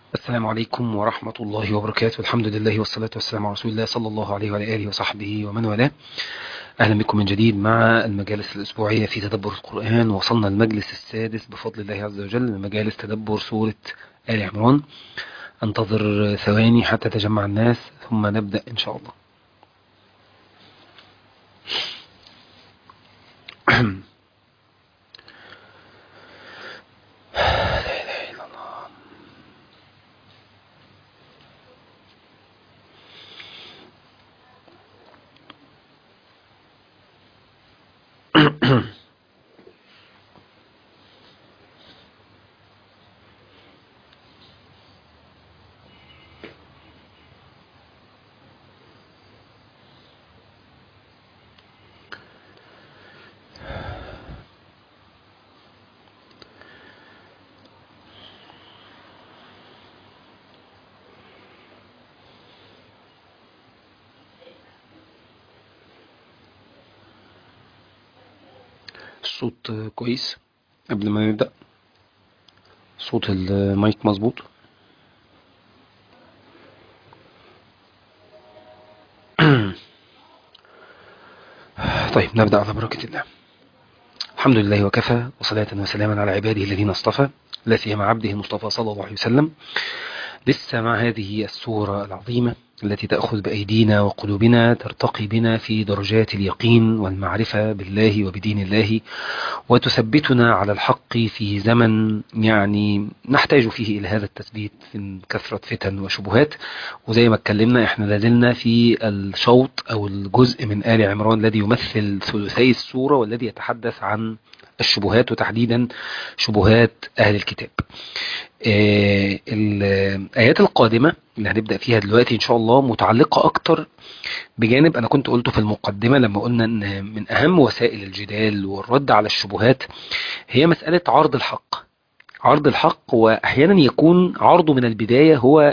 السلام عليكم ورحمة الله وبركاته. الحمد لله والصلاة والسلام على رسول الله صلى الله عليه وعلى آله وصحبه ومن والاه. أهلا بكم من جديد مع المجالس الأسبوعية في تدبر القرآن. وصلنا المجلس السادس بفضل الله عز وجل من مجالس تدبر سورة آل عمران. أنتظر ثواني حتى تجمع الناس ثم نبدأ إن شاء الله. لا إله إلا الله. الصوت كويس قبل ما نبدأ؟ صوت المايك مظبوط؟ طيب نبدأ على بركة الله. الحمد لله وكفى، وصلاة وسلاما على عباده الذين اصطفى، لا سيما عبده المصطفى صلى الله عليه وسلم. لسه مع هذه السورة العظيمة التي تأخذ بأيدينا وقلوبنا، ترتقي بنا في درجات اليقين والمعرفة بالله وبدين الله، وتثبتنا على الحق في زمن يعني نحتاج فيه إلى هذا التثبيت من كثرة فتن وشبهات. وزي ما اتكلمنا احنا لازلنا في الشوط أو الجزء من آل عمران الذي يمثل ثلثي السورة والذي يتحدث عن الشبهات، وتحديدا شبهات أهل الكتاب. الآيات القادمة اللي هنبدأ فيها دلوقتي إن شاء الله متعلقة أكتر بجانب أنا كنت قلته في المقدمة لما قلنا أن من أهم وسائل الجدال والرد على الشبهات هي مسألة عرض الحق. عرض الحق، وأحيانا يكون عرضه من البداية هو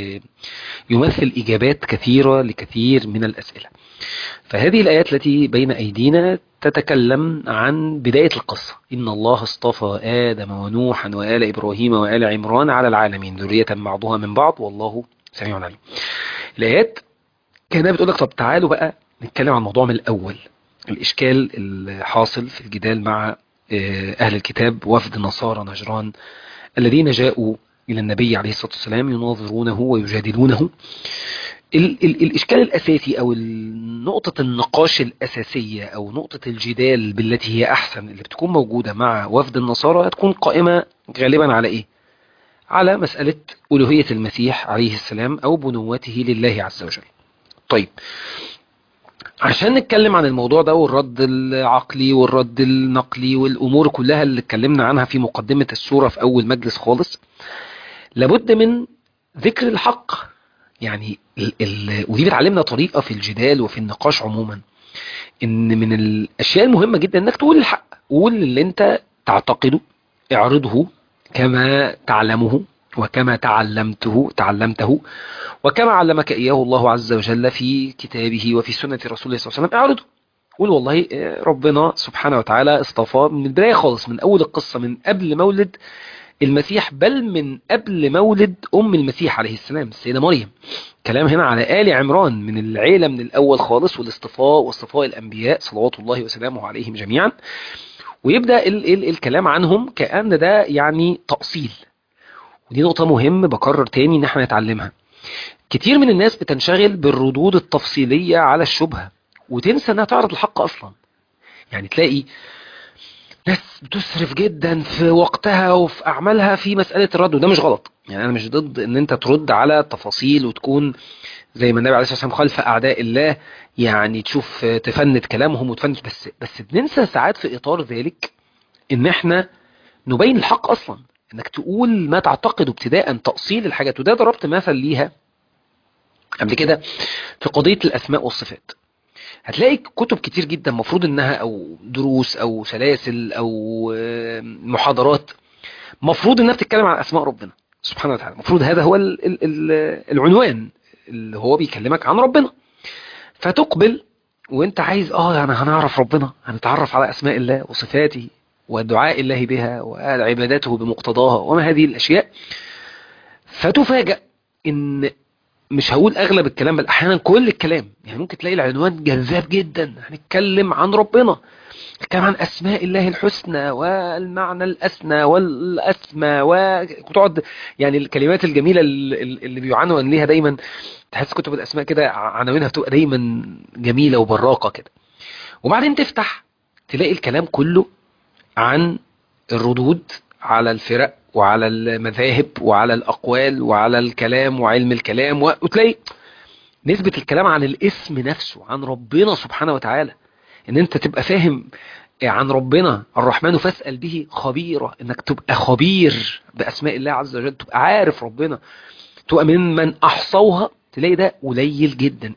يمثل إجابات كثيرة لكثير من الأسئلة. فهذه الآيات التي بين أيدينا تتكلم عن بداية القصة. إن الله اصطفى آدم ونوحا وآل إبراهيم وآل عمران على العالمين ذرية بعضها من بعض والله سميع عليم. الآيات كانت بتقول لك طب تعالوا بقى نتكلم عن الموضوع من الأول. الإشكال الحاصل في الجدال مع أهل الكتاب، وفد نصارى نجران الذين جاءوا إلى النبي عليه الصلاة والسلام يناظرونه ويجادلونه. الإشكال الأساسي أو نقطة النقاش الأساسية أو نقطة الجدال بالتي هي أحسن اللي بتكون موجودة مع وفد النصارى هتكون قائمة غالبا على إيه؟ على مسألة ألوهية المسيح عليه السلام أو بنوته لله عز وجل. طيب، عشان نتكلم عن الموضوع ده والرد العقلي والرد النقلي والأمور كلها اللي اتكلمنا عنها في مقدمة السورة في أول مجلس خالص، لابد من ذكر الحق. يعني ودي بتعلمنا طريقة في الجدال وفي النقاش عموما، ان من الاشياء المهمة جدا انك تقول الحق. قول اللي انت تعتقده، اعرضه كما تعلمه وكما تعلمته وكما علمك اياه الله عز وجل في كتابه وفي سنة رسوله صلى الله عليه وسلم. اعرضه، قول والله ربنا سبحانه وتعالى اصطفى من البداية خالص، من اول القصة، من قبل مولد المسيح، بل من قبل مولد أم المسيح عليه السلام السيدة مريم. كلام هنا على آل عمران من العيلة من الأول خالص، والاصطفاء واصطفاء الأنبياء صلوات الله وسلامه عليهم جميعا. ويبدأ ال الكلام عنهم كأن ده يعني تأصيل. ودي نقطة مهم بكرر تاني إن احنا نتعلمها. كتير من الناس بتنشغل بالردود التفصيلية على الشبهة وتنسى انها تعرض الحق أصلا. يعني تلاقي ناس بتسرف جدا في وقتها وفي أعمالها في مسألة الرد، وده مش غلط. يعني أنا مش ضد إن أنت ترد على تفاصيل وتكون زي ما النبي عليه الصلاة والسلام خلف أعداء الله، يعني تشوف تفند كلامهم وتفند. بس بننسى ساعات في إطار ذلك إن إحنا نبين الحق أصلا، إنك تقول ما تعتقد ابتداء، تأصيل الحاجات. وده ضربت مثل ليها قبل كده في قضية الأسماء والصفات. هتلاقي كتب كتير جدا مفروض إنها أو دروس أو سلاسل أو محاضرات مفروض انها بتتكلم عن اسماء ربنا سبحانه وتعالى. مفروض هذا هو العنوان اللي هو بيكلمك عن ربنا. فتقبل وانت عايز يعني هنعرف ربنا، هنتعرف على اسماء الله وصفاته ودعاء الله بها وعبادته بمقتضاها وما هذه الاشياء. فتفاجأ ان مش هقول اغلب الكلام بل احيانا كل الكلام، يعني ممكن تلاقي العنوان جذاب جدا، هنتكلم عن ربنا، نتكلم عن اسماء الله الحسنى والمعنى الاسنى والاسمى، وتقعد يعني الكلمات الجميله اللي بيعنون ليها دايما، تحس كتب الاسماء كده عناوينها بتبقى دايما جميله وبراقه كده. وبعدين تفتح تلاقي الكلام كله عن الردود على الفرق وعلى المذاهب وعلى الأقوال وعلى الكلام وعلم الكلام، وتلاقي نسبة الكلام عن الاسم نفسه، عن ربنا سبحانه وتعالى، ان انت تبقى فاهم عن ربنا الرحمن فاسأل به خبيرة، انك تبقى خبير بأسماء الله عز وجل، تبقى عارف ربنا، تبقى من أحصوها. تلاقي ده قليل جدا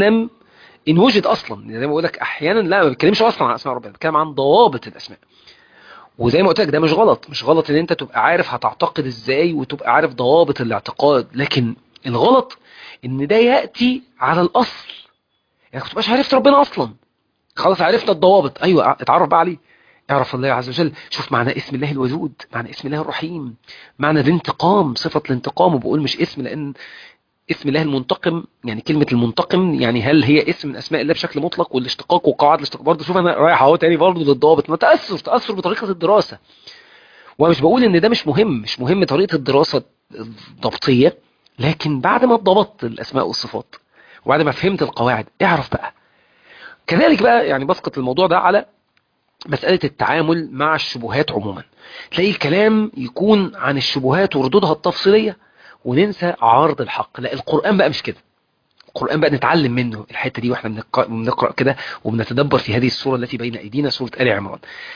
إن وجد أصلا. زي ما بقول لك أحيانا لا، ما بتكلمش أصلا عن أسماء ربنا، بتكلم عن ضوابط الأسماء. وزي ما قلت لك ده مش غلط، مش غلط ان انت تبقى عارف هتعتقد ازاي وتبقى عارف ضوابط الاعتقاد، لكن الغلط ان ده يأتي على الاصل. يعني ما تبقاش عرفت ربنا اصلا، خلاص عرفنا الضوابط، ايوه اتعرف بقى عليه، اعرف الله عز وجل، شوف معنى اسم الله الودود، معنى اسم الله الرحيم، معنى الانتقام، صفة الانتقام. وبقول مش اسم لان اسم الله المنتقم، يعني كلمة المنتقم يعني هل هي اسم من اسماء الله بشكل مطلق، والاشتقاق وقواعد الاشتقاق برضه. شوف انا رايح اهو تاني برضه للضوابط، ما تأثر بطريقة الدراسة. ومش بقول ان ده مش مهم، مش مهم طريقة الدراسة الضبطية، لكن بعد ما ضبطت الاسماء والصفات وبعد ما فهمت القواعد اعرف بقى. كذلك بقى يعني بسقط الموضوع ده على مسألة التعامل مع الشبهات عموما. تلاقي الكلام يكون عن الشبهات وردودها التفصيلية وننسى عرض الحق. لا، القرآن بقى مش كده. القرآن بقى نتعلم منه الحتة دي واحنا بنقرأ كده وبنتدبر في هذه السورة التي بين ايدينا، سورة آل عمران.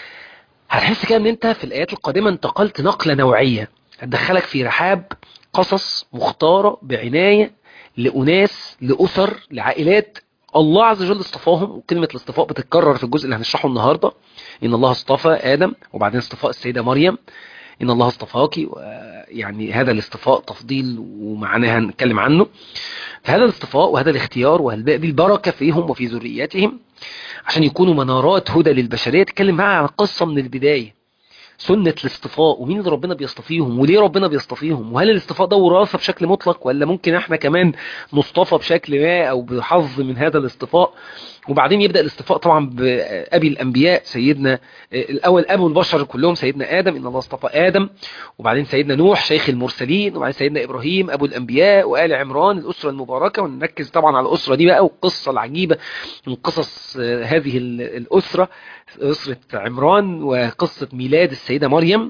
هتحس كده ان انت في الايات القادمة انتقلت نقلة نوعية هتدخلك في رحاب قصص مختارة بعناية لأناس، لأسر، لعائلات الله عز وجل اصطفاهم. وكلمة الاصطفاء بتتكرر في الجزء اللي هنشرحه النهاردة. إن الله اصطفى آدم، وبعدين اصطفاء السيدة مريم، إن الله اصطفاكي، يعني هذا الاصطفاء تفضيل ومعناها هنتكلم عنه. فهذا الاصطفاء وهذا الاختيار وهذه البركة فيهم وفي ذرياتهم عشان يكونوا منارات هدى للبشرية. تتكلم معها عن قصة من البداية، سنة الاصطفاء ومين اللي ربنا بيصطفيهم وليه ربنا بيصطفيهم، وهل الاصطفاء ده وراثة بشكل مطلق ولا ممكن احنا كمان نصطفى بشكل ما او بحظ من هذا الاصطفاء. وبعدين يبدأ الاصطفاء طبعا بأبي الأنبياء سيدنا الأول أبو البشر كلهم سيدنا آدم، إن الله اصطفى آدم، وبعدين سيدنا نوح شيخ المرسلين، وبعدين سيدنا إبراهيم أبو الأنبياء، وآل عمران الأسرة المباركة. ونركز طبعا على الأسرة دي بقى والقصة العجيبة من قصص هذه الأسرة، أسرة عمران، وقصة ميلاد السيدة مريم،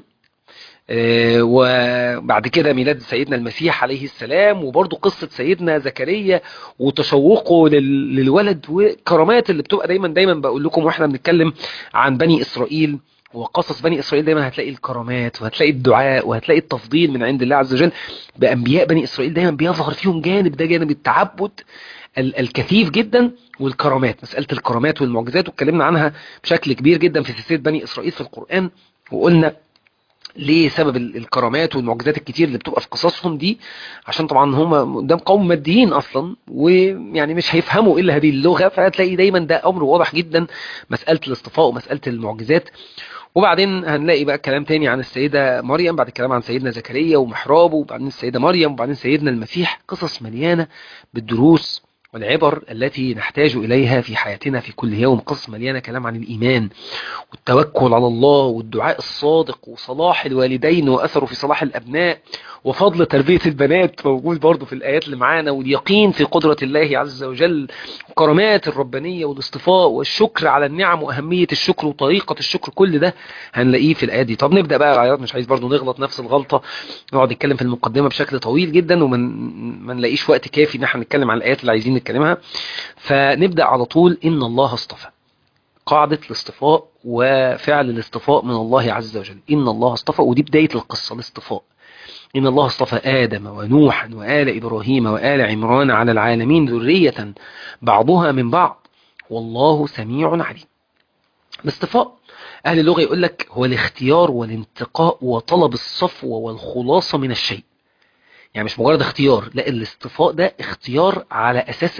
وبعد كده ميلاد سيدنا المسيح عليه السلام، وبرضه قصة سيدنا زكريا وتشوقه للولد، وكرامات اللي بتبقى دايما بقول لكم واحنا بنتكلم عن بني إسرائيل وقصص بني إسرائيل، دايما هتلاقي الكرامات وهتلاقي الدعاء وهتلاقي التفضيل من عند الله عز وجل بأنبياء بني إسرائيل. دايما بيظهر فيهم جانب، ده جانب التعبد الكثيف جدا، والكرامات، مسألة الكرامات والمعجزات، واتكلمنا عنها بشكل كبير جدا في سلسلة بني إسرائيل في القرآن. وقلنا ليه سبب الكرامات والمعجزات الكتير اللي بتبقى في قصصهم دي، عشان طبعا هم قدام قوم ماديين اصلا، ويعني مش هيفهموا الا هذه اللغة، فهتلاقي دايما ده امر واضح جدا، مسألة الاصطفاء ومسألة المعجزات. وبعدين هنلاقي بقى كلام تاني عن السيدة مريم، بعد الكلام عن سيدنا زكريا ومحرابه، وبعدين السيدة مريم، وبعدين سيدنا المسيح. قصص مليانة بالدروس والعبر التي نحتاج إليها في حياتنا في كل يوم. قصص مليانة كلام عن الإيمان والتوكل على الله والدعاء الصادق وصلاح الوالدين وأثره في صلاح الأبناء، وفضل تربية البنات موجود برضو في الآيات اللي معانا، واليقين في قدرة الله عز وجل، وكرامات الربانية والاصطفاء والشكر على النعم وأهمية الشكر وطريقة الشكر. كل ده هنلاقيه في الآيات دي. طب نبدأ بقى الآيات، مش عايز برضو نغلط نفس الغلطة نقعد نتكلم في المقدمة بشكل طويل جدا وما نلاقيش وقت كافي ان احنا نتكلم عن الآيات اللي عايزين نتكلمها. فنبدأ على طول. إن الله اصطفى، قاعدة الاصطفاء وفعل الاصطفاء من الله عز وجل. إن الله اصطفى، ودي بداية القصة، الاصطفاء. إن الله اصطفى آدم ونوحا وآل إبراهيم وآل عمران على العالمين ذرية بعضها من بعض والله سميع عليم. الاصطفاء أهل اللغة يقول لك هو الاختيار والانتقاء وطلب الصفوة والخلاصة من الشيء. يعني مش مجرد اختيار، لا، الاصطفاء ده اختيار على أساس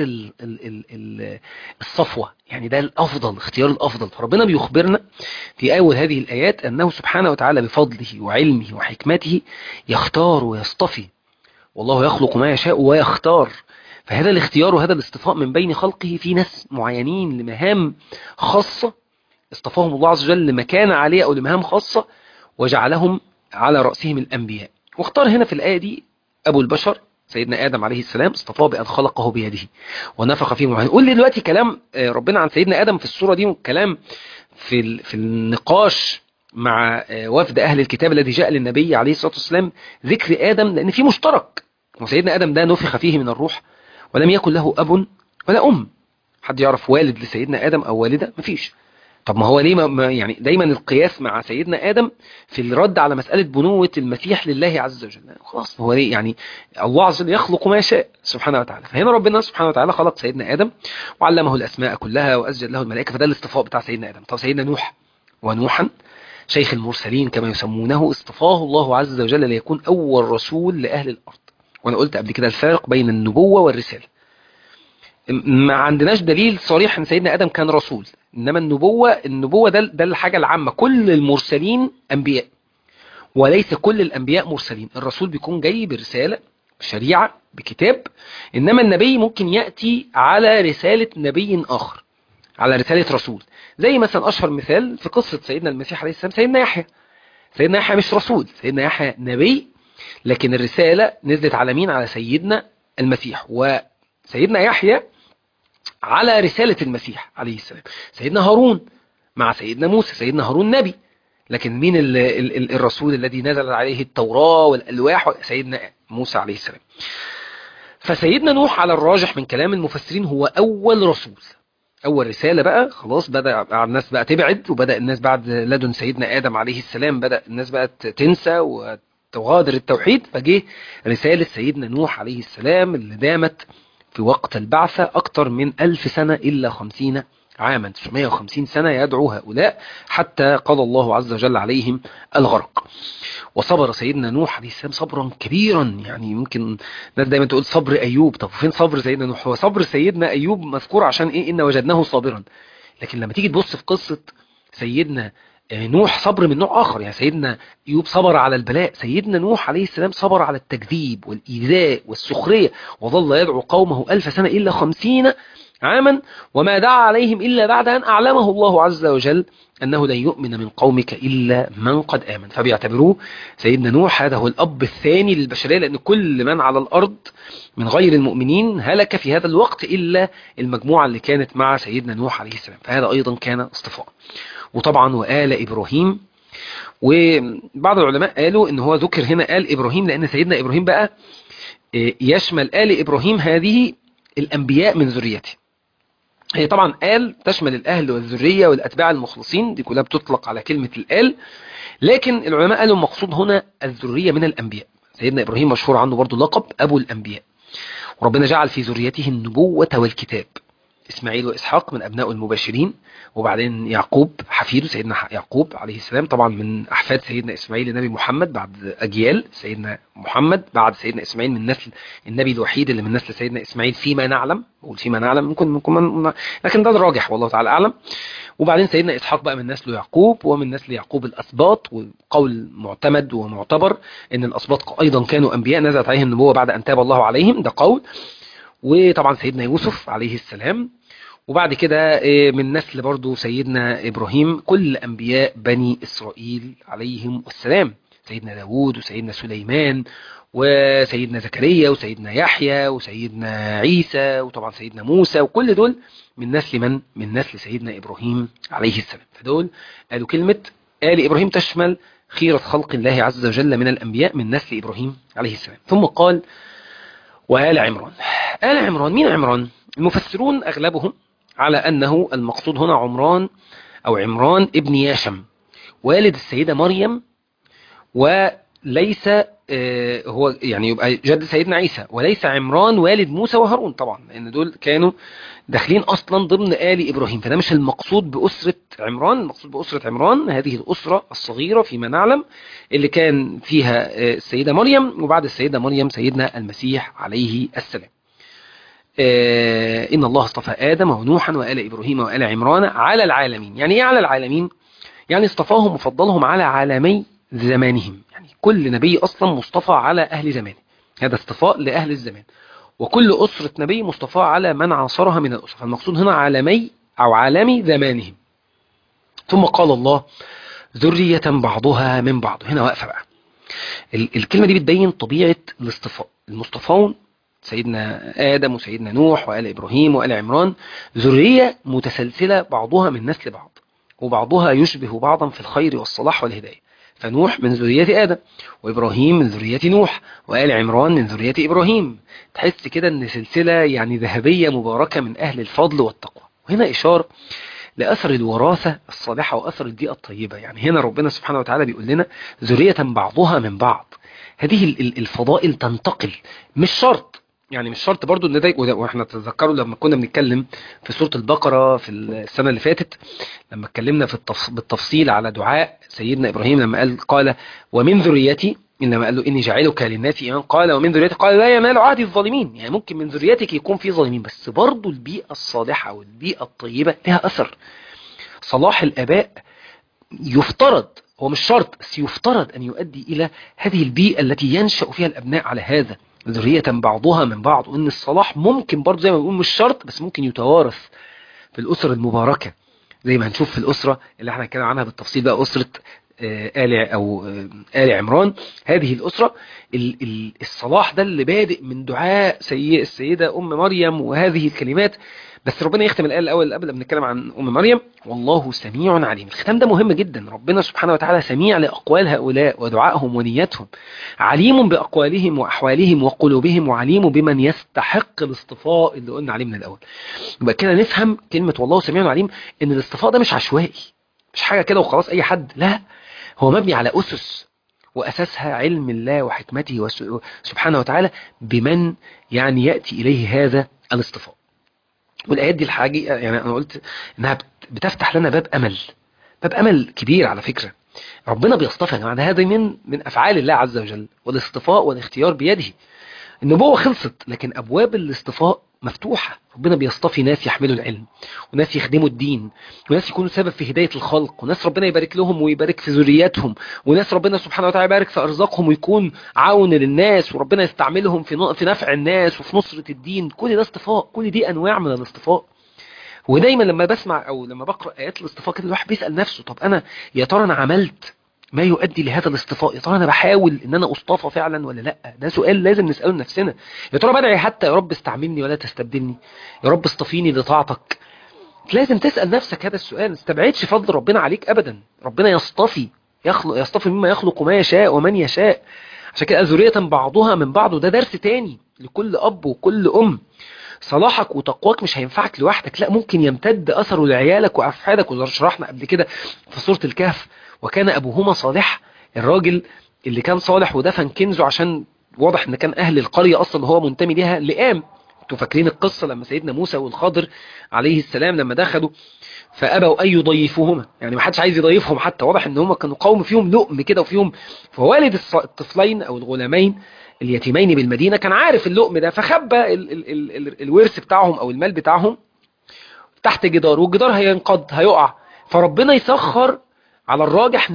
الصفوة، يعني ده الأفضل، اختيار الأفضل. فربنا بيخبرنا في أول هذه الآيات أنه سبحانه وتعالى بفضله وعلمه وحكمته يختار ويصطفي، والله يخلق ما يشاء ويختار. فهذا الاختيار وهذا الاصطفاء من بين خلقه في ناس معينين لمهام خاصة اصطفاهم الله عز وجل لمكانة عالية أو لمهام خاصة، وجعلهم على رأسهم الأنبياء. واختار هنا في الآية دي أبو البشر سيدنا آدم عليه السلام، اصطفاه بأن خلقه بيده ونفخ فيه روحه. قول لي دلوقتي كلام ربنا عن سيدنا آدم في السورة دي، كلام في النقاش مع وفد أهل الكتاب الذي جاء للنبي عليه الصلاة والسلام ذكر آدم، لأن في مشترك. وسيدنا آدم ده نفخ فيه من الروح ولم يكن له أب ولا أم. حد يعرف والد لسيدنا آدم أو والدة؟ مفيش. طب ما هو ليه يعني دايما القياس مع سيدنا آدم في الرد على مسألة بنوة المسيح لله عز وجل؟ خلاص هو ليه يعني الله عز وجل يخلق ما يشاء سبحانه وتعالى. فهنا ربنا سبحانه وتعالى خلق سيدنا آدم وعلمه الأسماء كلها وأسجد له الملائكة، فده الاصطفاء بتاع سيدنا آدم. طب سيدنا نوح، ونوحا شيخ المرسلين كما يسمونه، اصطفاه الله عز وجل ليكون أول رسول لأهل الأرض. وأنا قلت قبل كده الفارق بين النبوة والرسالة. ما عندناش دليل صريح ان سيدنا ادم كان رسول، انما النبوة ده الحاجة العامة. كل المرسلين انبياء، وليس كل الانبياء مرسلين. الرسول بيكون جاي برسالة، بشريعة، بكتاب، انما النبي ممكن يأتي على رسالة نبي اخر، على رسالة رسول. زي مثلا اشهر مثال في قصة سيدنا المسيح عليه السلام سيدنا يحيى. سيدنا يحيى مش رسول، سيدنا يحيى نبي، لكن الرسالة نزلت على مين؟ على سيدنا المسيح. وسيدنا يحيى على رسالة المسيح عليه السلام. سيدنا هارون مع سيدنا موسى، سيدنا هارون نبي، لكن مين الرسول الذي نزل عليه التوراة والألواح؟ سيدنا موسى عليه السلام. فسيدنا نوح على الراجح من كلام المفسرين هو أول رسول، أول رسالة. بقى خلاص بدأ الناس بقى تبعد، وبدأ الناس بعد لدن سيدنا آدم عليه السلام بدأ الناس بقى تنسى وتغادر التوحيد، فجه رسالة سيدنا نوح عليه السلام اللي دامت في وقت البعثة أكثر من 1000 سنة إلا 50 عاما، 950 سنة يدعو هؤلاء حتى قضى الله عز وجل عليهم الغرق. وصبر سيدنا نوح عليه السلام صبرا كبيرا. يعني يمكن الناس دايما تقول صبر أيوب، طب فين صبر سيدنا نوح؟ هو صبر سيدنا أيوب مذكور عشان إيه؟ إن وجدناه صابرا. لكن لما تيجي تبص في قصة سيدنا نوح صبر من نوع آخر. يعني سيدنا أيوب صبر على البلاء، سيدنا نوح عليه السلام صبر على التكذيب والإيذاء والسخرية، وظل يدعو قومه 1000 سنة إلا 50 عاما، وما دعا عليهم إلا بعد أن أعلمه الله عز وجل أنه لن يؤمن من قومك إلا من قد آمن. فبيعتبروه سيدنا نوح هذا هو الأب الثاني للبشرية، لأن كل من على الأرض من غير المؤمنين هلك في هذا الوقت إلا المجموعة اللي كانت مع سيدنا نوح عليه السلام. فهذا أيضا كان اصطفاء. وطبعا وآل إبراهيم، وبعض العلماء قالوا ان هو ذكر هنا آل إبراهيم لأن سيدنا إبراهيم بقى يشمل آل إبراهيم هذه الأنبياء من ذريته. هي طبعا آل تشمل الأهل والذرية والأتباع المخلصين، دي كلها بتطلق على كلمة الآل، لكن العلماء قالوا المقصود هنا الذرية من الأنبياء. سيدنا إبراهيم مشهور عنه برضو لقب أبو الأنبياء، وربنا جعل في ذريته النبوة والكتاب. إسماعيل وإسحاق من أبناء المباشرين، وبعدين يعقوب حفيده سيدنا يعقوب عليه السلام، طبعا من أحفاد سيدنا إسماعيل النبي محمد بعد أجيال سيدنا محمد بعد سيدنا إسماعيل، من نسل النبي الوحيد اللي من نسل سيدنا إسماعيل فيما نعلم، بقول فيما نعلم ممكن لكن ده الراجح والله تعالى أعلم. وبعدين سيدنا إسحاق بقى من نسل يعقوب، ومن نسل يعقوب الأسباط، وقول معتمد ومعتبر إن الأسباط أيضا كانوا أنبياء نزلت عليهم النبوة بعد أن تاب الله عليهم، ده قول. وطبعا سيدنا يوسف عليه السلام، وبعد كده من نسل برضو سيدنا إبراهيم كل أنبياء بني إسرائيل عليهم السلام، سيدنا داود وسيدنا سليمان وسيدنا زكريا وسيدنا يحيى وسيدنا عيسى وطبعا سيدنا موسى، وكل دول من نسل من نسل سيدنا إبراهيم عليه السلام. فدول قالوا كلمة آل إبراهيم تشمل خيرة خلق الله عز وجل من الأنبياء من نسل إبراهيم عليه السلام. ثم قال وآل عمران. آل عمران، مين عمران؟ المفسرون أغلبهم على أنه المقصود هنا عمران أو عمران ابن ياشم والد السيدة مريم، وليس هو يعني يبقى جد سيدنا عيسى، وليس عمران والد موسى وهارون طبعا، لأن دول كانوا داخلين أصلا ضمن آل إبراهيم. فده مش المقصود بأسرة عمران. المقصود بأسرة عمران هذه الأسرة الصغيرة فيما نعلم اللي كان فيها السيدة مريم، وبعد السيدة مريم سيدنا المسيح عليه السلام. إن الله اصطفى آدم ونوحا وآل إبراهيم وآل عمران على العالمين. يعني إيه على العالمين؟ يعني اصطفاهم وفضلهم على عالمي زمانهم. يعني كل نبي أصلا مصطفى على أهل زمانه. هذا اصطفاء لأهل الزمان. وكل أسرة نبي مصطفى على من عاصرها من الأسر، فالمقصود هنا عالمي أو عالمي زمانهم. ثم قال الله ذرية بعضها من بعض. هنا واقفة بقى الكلمة دي بتبين طبيعة الاصطفاء. المصطفون سيدنا آدم وسيدنا نوح وآل إبراهيم وآل عمران ذرية متسلسلة بعضها من نسل بعض، وبعضها يشبه بعضا في الخير والصلاح والهداية. فنوح من ذرية آدم، وإبراهيم من ذرية نوح، وآل عمران من ذرية إبراهيم. تحس كده أن سلسلة يعني ذهبية مباركة من أهل الفضل والتقوى. وهنا إشارة لأثر الوراثة الصالحة وأثر البيئة الطيبة. يعني هنا ربنا سبحانه وتعالى بيقول لنا ذرية بعضها من بعض. هذه الفضائل تنتقل، مش شرط، يعني مش شرط برضو ان ده، واحنا تذكروا لما كنا بنتكلم في سورة البقرة في السنة اللي فاتت، لما اتكلمنا في بالتفصيل على دعاء سيدنا إبراهيم لما قال ومن ذريتي، إنما قال له إني جعلك للناس إماما، قال ومن ذريتي، قال لا ينال عهد الظالمين. يعني ممكن من ذريتك يكون في ظالمين، بس برضو البيئة الصالحة والبيئة الطيبة لها أثر. صلاح الآباء يفترض، هو مش شرط بس يفترض أن يؤدي إلى هذه البيئة التي ينشأ فيها الأبناء على هذا، ذرية بعضها من بعض. وأن الصلاح ممكن برضو زي ما بنقول مش شرط بس ممكن يتوارث في الأسر المباركة، زي ما هنشوف في الأسرة اللي احنا هنتكلم عنها بالتفصيل بقى، أسرة آل عمران. هذه الأسرة الصلاح ده اللي بادئ من دعاء السيدة أم مريم وهذه الكلمات. بس ربنا يختم الآية الأول قبل ما نتكلم عن أم مريم، والله سميع عليم. الختام ده مهم جدا. ربنا سبحانه وتعالى سميع لأقوال هؤلاء ودعائهم ونيتهم، عليم بأقوالهم وأحوالهم وقلوبهم، وعليم بمن يستحق الاصطفاء اللي قلنا عليه من الأول. يبقى كده نفهم كلمة والله سميع عليم إن الاصطفاء ده مش عشوائي، مش حاجة كده وخلاص أي حد، لا، هو مبني على أسس، وأساسها علم الله وحكمته سبحانه وتعالى بمن يعني يأتي إليه هذا الاصطفاء. والآيات دي الحقيقة يعني أنا قلت إنها بتفتح لنا باب أمل، باب أمل كبير على فكرة. ربنا بيصطفى يا جماعة، هذا من أفعال الله عز وجل، والاصطفاء والاختيار بيده. النبوة خلصت لكن أبواب الاصطفاء مفتوحة. ربنا بيصطفي ناس يحملوا العلم، وناس يخدموا الدين، وناس يكونوا سبب في هداية الخلق، وناس ربنا يبارك لهم ويبارك في ذرياتهم، وناس ربنا سبحانه وتعالى يبارك في أرزاقهم ويكون عون للناس، وربنا يستعملهم في نفع الناس وفي نصرة الدين. كل ده اصطفاء، كل دي أنواع من الاصطفاء. ودايما لما بسمع أو لما بقرأ آيات الاصطفاء كده الواحد بيسأل نفسه، طب أنا يا ترى أنا عملت ما يؤدي لهذا الاصطفاء؟ يا ترى انا بحاول ان انا اصطفى فعلا ولا لا؟ ده سؤال لازم نساله لنفسنا. يا ترى بدعي حتى يا رب استعملني ولا تستبدلني، يا رب اصطفيني لطاعتك؟ لازم تسال نفسك هذا السؤال. ما تستبعدش فضل ربنا عليك ابدا. ربنا يصطفي مما يخلق ما يشاء ومن يشاء. عشان كده ذرية بعضها من بعض، وده درس تاني لكل اب وكل ام. صلاحك وتقواك مش هينفعك لوحدك، لا، ممكن يمتد اثره لعيالك واحفادك. وزي شرحنا قبل كده في سورة الكهف، وكان ابوهما صالح. الراجل اللي كان صالح ودفن كنزه عشان واضح ان كان اهل القرية اصلا اللي هو منتمي ليها لئام. انتوا فاكرين القصة لما سيدنا موسى والخضر عليه السلام لما دخلوا فابوا ان يضيفوهما، يعني ما حدش عايز يضيفهم حتى، واضح ان هم كانوا قوم فيهم لؤم كده وفيهم. فوالد الطفلين او الغلامين اليتيمين بالمدينة كان عارف اللؤم ده، فخبى الورث بتاعهم او المال بتاعهم تحت جدار، والجدار هينقض هيقع. فربنا يسخر على الراجح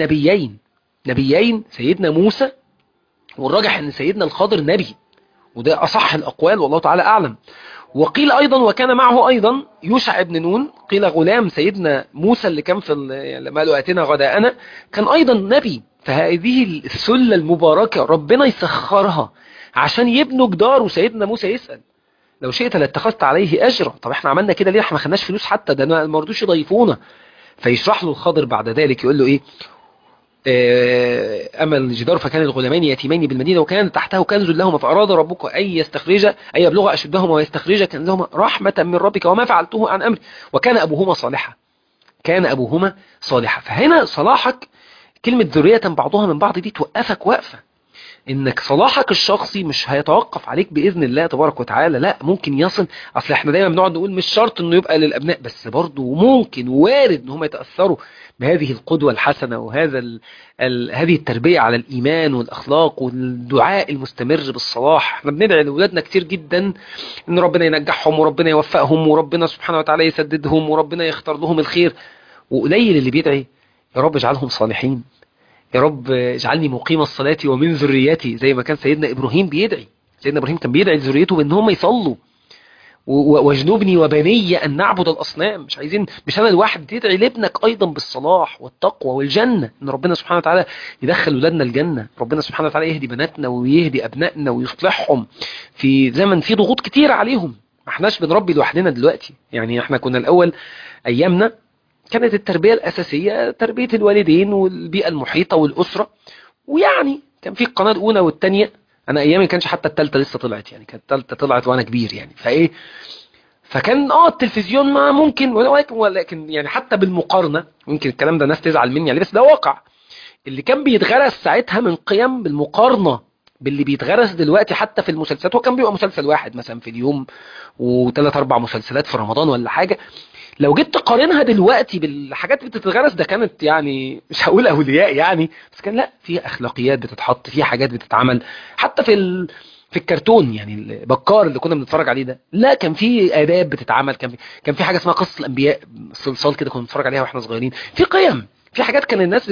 نبيين سيدنا موسى، والراجح ان سيدنا الخضر نبي، وده اصح الاقوال والله تعالى اعلم. وقيل ايضا وكان معه ايضا يوشع بن نون، قيل غلام سيدنا موسى اللي كان في لما قالوا اتنا غداءنا كان ايضا نبي. فهذه السلة المباركة ربنا يسخرها عشان يبنوا جدار. وسيدنا موسى يسأل لو شئت لاتخذت عليه اجرا، طب احنا عملنا كده ليه؟ احنا ما خدناش فلوس حتى، ده ما رضوش يضيفونا. فيشرح له الخضر بعد ذلك يقول له ايه، أما الجدار فكان الغلامين يتيمين بالمدينة وكان تحته كنز لهما فأراد ربك أن يبلغ أشدهما ويستخرج كنزهما رحمة من ربك وما فعلته عن أمري وكان أبوهما صالحا. فهنا صلاحك، كلمة ذرية بعضها من بعض دي توقفك وقفة، انك صلاحك الشخصي مش هيتوقف عليك باذن الله تبارك وتعالى، لا، ممكن يصل. اصل احنا دايما بنقعد نقول مش شرط انه يبقى للابناء، بس برضه ممكن وارد ان هم يتاثروا بهذه القدوه الحسنه وهذا هذه التربيه على الايمان والاخلاق والدعاء المستمر بالصلاح. احنا بندعي لاولادنا كتير جدا ان ربنا ينجحهم وربنا يوفقهم وربنا سبحانه وتعالى يسددهم وربنا يختار لهم الخير، وقليل اللي بيدعي يا رب اجعلهم صالحين، يا رب اجعلني مقيم الصلاة ومن ذريتي، زي ما كان سيدنا إبراهيم بيدعي سيدنا ابراهيم كان بيدعي لذريته بان هم يصلوا، واجنبني وبني ان نعبد الاصنام. مش عايزين، مش انا لوحدي، تدعي لابنك ايضا بالصلاح والتقوى والجنه، ان ربنا سبحانه وتعالى يدخل ولادنا الجنه، ربنا سبحانه وتعالى يهدي بناتنا ويهدي ابنائنا ويصلحهم في زمن فيه ضغوط كتير عليهم. ما احناش بنربي لوحدنا دلوقتي، يعني احنا كنا الاول ايامنا كانت التربيه الاساسيه تربيه الوالدين والبيئه المحيطه والاسره، ويعني كان في القناه الاولى والثانيه. انا ايامي كانش حتى الثالثه لسه طلعت، يعني كانت الثالثه طلعت وانا كبير يعني، فايه، فكان التلفزيون ما ممكن، ولكن يعني حتى بالمقارنه، ممكن الكلام ده ناس تزعل مني عليه بس ده واقع. اللي كان بيتغرس ساعتها من قيم بالمقارنه باللي بيتغرس دلوقتي حتى في المسلسلات، هو كان بيبقى مسلسل واحد مثلا في اليوم وثلاث اربع مسلسلات في رمضان ولا حاجه. لو جيت تقارنها دلوقتي بالحاجات اللي بتتغرس، ده كانت يعني مش هقول اولياء يعني، بس كان لا، في اخلاقيات بتتحط، في حاجات بتتعمل. حتى في الكرتون يعني البكار اللي كنا بنتفرج عليه ده، لا كان في آداب بتتعمل، كان في حاجه اسمها قصه الانبياء، صلصال كده كنا بنتفرج عليها واحنا صغيرين، في قيم، في حاجات كان الناس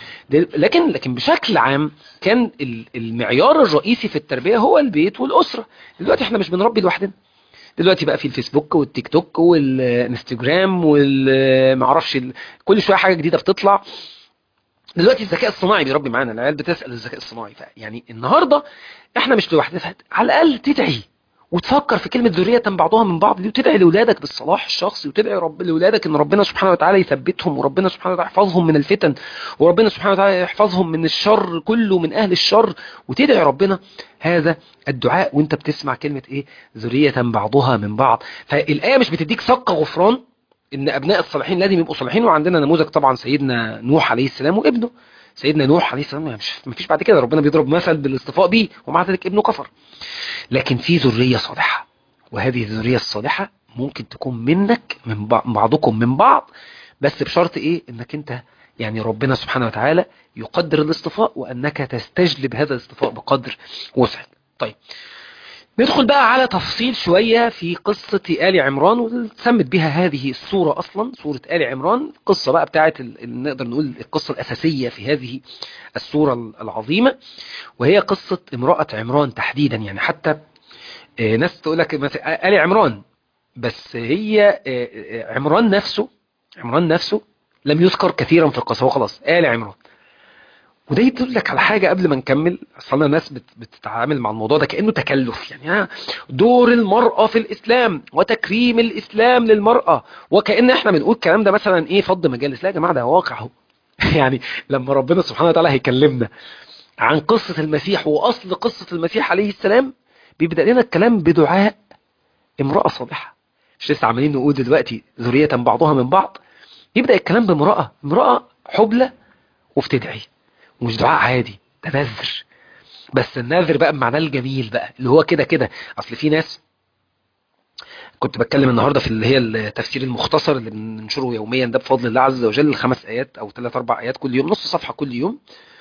لكن بشكل عام كان المعيار الرئيسي في التربيه هو البيت والاسره. دلوقتي احنا مش بنربي لوحدنا، دلوقتي بقى في الفيسبوك والتيك توك والانستجرام والمعرفش كل شويه حاجه جديده بتطلع. دلوقتي الذكاء الصناعي بيربي معانا، العيال بتسال الذكاء الصناعي. يعني النهارده احنا مش لوحدنا، على الاقل تدعي وتفكر في كلمه ذريه بعضها من بعض دي، وتدعي لاولادك بالصلاح الشخصي، وتدعي لاولادك ان ربنا سبحانه وتعالى يثبتهم، وربنا سبحانه وتعالى يحفظهم من الفتن، وربنا سبحانه وتعالى يحفظهم من الشر كله، من اهل الشر. وتدعي ربنا هذا الدعاء وانت بتسمع كلمه ايه، ذريه بعضها من بعض. فالايه مش بتديك صك غفران ان ابناء الصالحين لازم يبقوا صالحين، وعندنا نموذج طبعا سيدنا نوح عليه السلام وابنه. سيدنا نوح عليه السلام ما فيش بعد كده، ربنا بيضرب مثل بالاصطفاء بيه، ومع ذلك ابنه كفر. لكن في ذرية صالحة، وهذه الذرية الصالحة ممكن تكون منك، من بعضكم من بعض، بس بشرط ايه، انك انت يعني ربنا سبحانه وتعالى يقدر الاصطفاء، وانك تستجلب هذا الاصطفاء بقدر وسعك. طيب ندخل بقى على تفصيل شوية في قصة آل عمران، وتسمت بها هذه السورة أصلا سورة آل عمران. القصة بقى بتاعت نقدر نقول القصة الأساسية في هذه السورة العظيمة، وهي قصة امرأة عمران تحديدا. يعني حتى ناس تقول لك مثلا آل عمران، بس هي عمران نفسه لم يذكر كثيرا في القصة، هو خلاص آل عمران. وده يدل لك على حاجة قبل ما نكمل. اصلا ناس بتتعامل مع الموضوع ده كأنه تكلف، يعني دور المرأة في الإسلام وتكريم الإسلام للمرأة، وكأن احنا بنقول الكلام ده مثلا ايه فض مجالس. لا يا جماعة، ده واقع اهو. يعني لما ربنا سبحانه وتعالى هيكلمنا عن قصة المسيح وأصل قصة المسيح عليه السلام، بيبدأ لنا الكلام بدعاء امرأة صالحة. مش لسه عمالين نقول دلوقتي ذرية بعضها من بعض، يبدأ الكلام امرأة حبلى وبتدعي، ومش دعاء عادي، ده نذر. بس النذر بقى بمعناه الجميل بقى، اللي هو كده كده. اصل في ناس، كنت بتكلم النهارده في اللي هي التفسير المختصر اللي بننشره يوميا ده بفضل الله عز وجل، 5 ايات او 3 4 ايات كل يوم، نص صفحه كل يوم.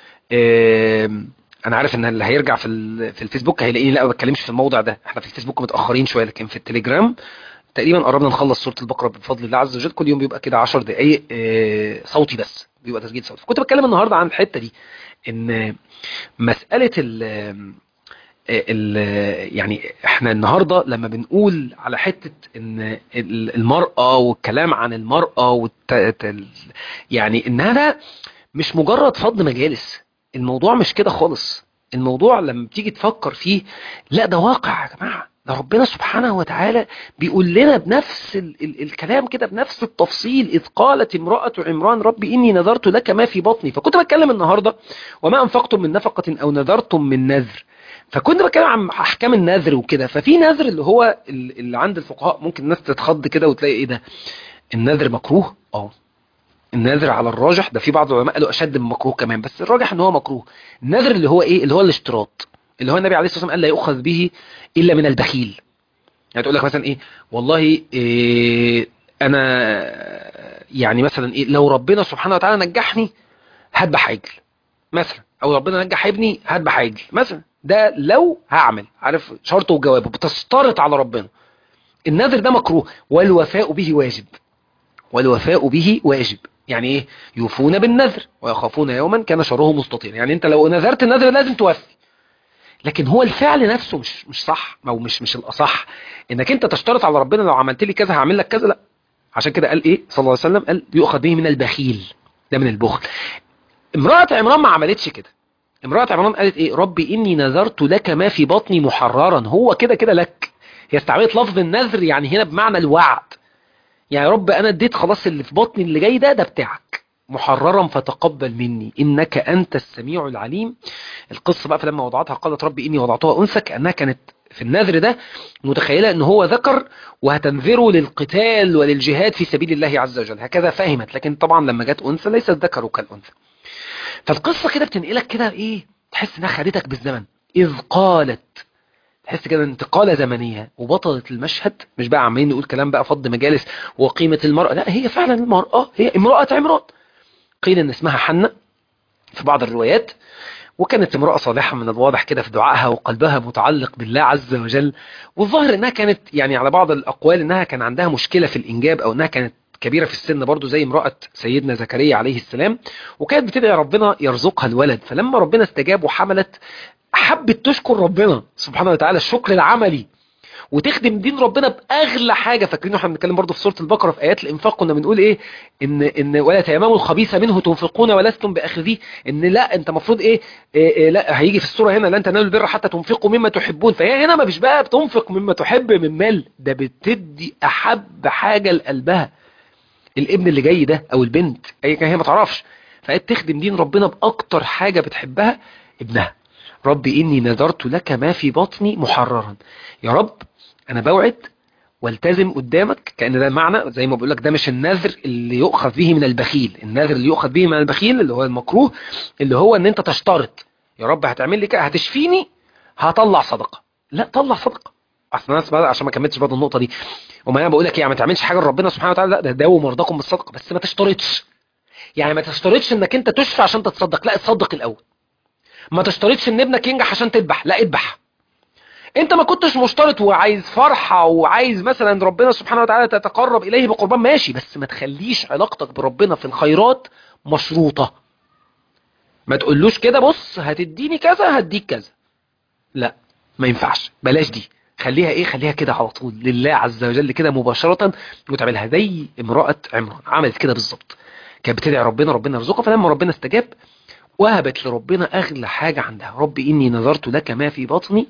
انا عارف ان اللي هيرجع في الفيسبوك هيلاقيني لا ما بتكلمش في الموضوع ده، احنا في الفيسبوك متاخرين شويه، لكن في التليجرام تقريبا قربنا نخلص سوره البقره بفضل الله عز وجل. كل يوم بيبقى كده 10 دقائق صوتي، بس بيبقى تسجيل صوتي. كنت بتكلم النهارده عن الحته دي، ان مساله ال يعني احنا النهارده لما بنقول على حته ان المراه والكلام عن المراه يعني ان هذا مش مجرد فض مجالس، الموضوع مش كده خالص. الموضوع لما بتيجي تفكر فيه، لا ده واقع يا جماعه، ده ربنا سبحانه وتعالى بيقول لنا بنفس الكلام كده، بنفس التفصيل. إذ قالت امرأة عمران ربي إني نذرت لك ما في بطني. فكنت بتكلم النهاردة وما أنفقتم من نفقة أو نذرتم من نذر، فكنت بتكلم عن أحكام النذر وكده. ففي نذر اللي هو اللي عند الفقهاء ممكن الناس تتخض كده وتلاقي إيه ده، النذر مكروه. النذر على الراجح ده، في بعض العلماء قالوا اشد من مكروه كمان، بس الراجح ان هو مكروه. النذر اللي هو ايه، اللي هو الاشتراط، اللي هو النبي عليه الصلاه والسلام قال لا يؤخذ به الا من البخيل. يعني تقول لك مثلا ايه، والله إيه انا يعني مثلا ايه، لو ربنا سبحانه وتعالى نجحني هذبح عجل مثلا، او ربنا نجح ابني هذبح عجل مثلا، ده لو هعمل، عارف شرطه وجوابه، بتشترط على ربنا. النذر ده مكروه، والوفاء به واجب. والوفاء به واجب يعني ايه، يوفون بالنذر ويخافون يوما كان شره مستطير. يعني انت لو نذرت النذر لازم توفي. لكن هو الفعل نفسه مش صح، او مش الاصح انك انت تشترط على ربنا لو عملت لي كذا هعمل لك كذا، لا. عشان كده قال ايه صلى الله عليه وسلم؟ قال يؤخذ به من البخيل، ده من البخل. امرأة عمران ما عملتش كده. امرأة عمران قالت ايه؟ ربي اني نذرت لك ما في بطني محررا، هو كده كده لك. هي استعملت لفظ النذر يعني هنا بمعنى الوعد، يعني يا رب انا اديت خلاص اللي في بطني اللي جاي ده بتاعك، محررا فتقبل مني انك انت السميع العليم. القصة بقى فلما وضعتها قالت ربي اني وضعتها انثى، كأنها كانت في النذر ده متخيلة ان هو ذكر وهتنذره للقتال وللجهاد في سبيل الله عز وجل، هكذا فهمت. لكن طبعا لما جت انثى ليست ذكر كالانثى. فالقصة كده بتنقلك كده ايه، تحس انها خدتك بالزمن. اذ قالت، تحس كده انتقالة زمنية، وبطلة المشهد مش بقى عمالين نقول كلام بقى فض مجالس وقيمة المرأة، لا هي فعلا المرأة هي امرأة عمران. قيل ان اسمها حنة في بعض الروايات، وكانت امرأة صالحة من الواضح كده في دعائها وقلبها متعلق بالله عز وجل. والظاهر انها كانت يعني على بعض الاقوال انها كان عندها مشكلة في الانجاب، او انها كانت كبيرة في السن برضو زي امرأة سيدنا زكريا عليه السلام، وكانت بتدعي ربنا يرزقها الولد. فلما ربنا استجاب وحملت، حبت تشكر ربنا سبحانه وتعالى الشكر العملي، وتخدم دين ربنا باغلى حاجه. فاكرين احنا بنتكلم برضو في سوره البقره في ايات الانفاق كنا بنقول ايه؟ ان ولا تيمموا الخبيث منه تنفقون ولستم باخذيه، ان لا انت المفروض إيه لا هيجي في السوره هنا لن تنالوا البر حتى تنفقوا مما تحبون. فهي هنا ما فيش بقى بتنفق مما تحب من مال، ده بتدي احب حاجه لقلبها، الابن اللي جاي ده او البنت اي كان، هي ما تعرفش، فقالت تخدم دين ربنا باكتر حاجه بتحبها ابنها. ربي اني نذرت لك ما في بطني محررا، يا رب انا بوعد والتزم قدامك. كأن ده معنى زي ما بقول لك، ده مش النذر اللي يؤخذ به من البخيل. النذر اللي يؤخذ به من البخيل اللي هو المكروه، اللي هو ان انت تشترط يا رب هتعمل لي كده، هتشفيني هطلع صدقه. لا طلع صدقه. اصل الناس بقى عشان ما كملتش برضه النقطه دي، وما انا بقول لك يعني ما تعملش حاجه لربنا سبحانه وتعالى، لا ده داووا مرضاكم بالصدقه، بس ما تشترطش. يعني ما تشترطش انك انت تشفى عشان تتصدق، لا اتصدق الاول. ما تشترطش ان ابنك ينجح عشان تذبح، لا اذبح. انت ما كنتش مشترط وعايز فرحة وعايز مثلا ربنا سبحانه وتعالى تتقرب اليه بقربان، ماشي، بس ما تخليش علاقتك بربنا في الخيرات مشروطة. ما تقولوش كده بص هتديني كذا هديك كذا، لا ما ينفعش، بلاش دي. خليها ايه، خليها كده على طول لله عز وجل كده مباشرة، وتعملها زي امرأة عمران عملت كده بالظبط. كانت بتدعي ربنا ربنا يرزقها، فلما ربنا استجاب وهبت لربنا اغلى حاجة عندها. ربي اني نذرت لك ما في بطني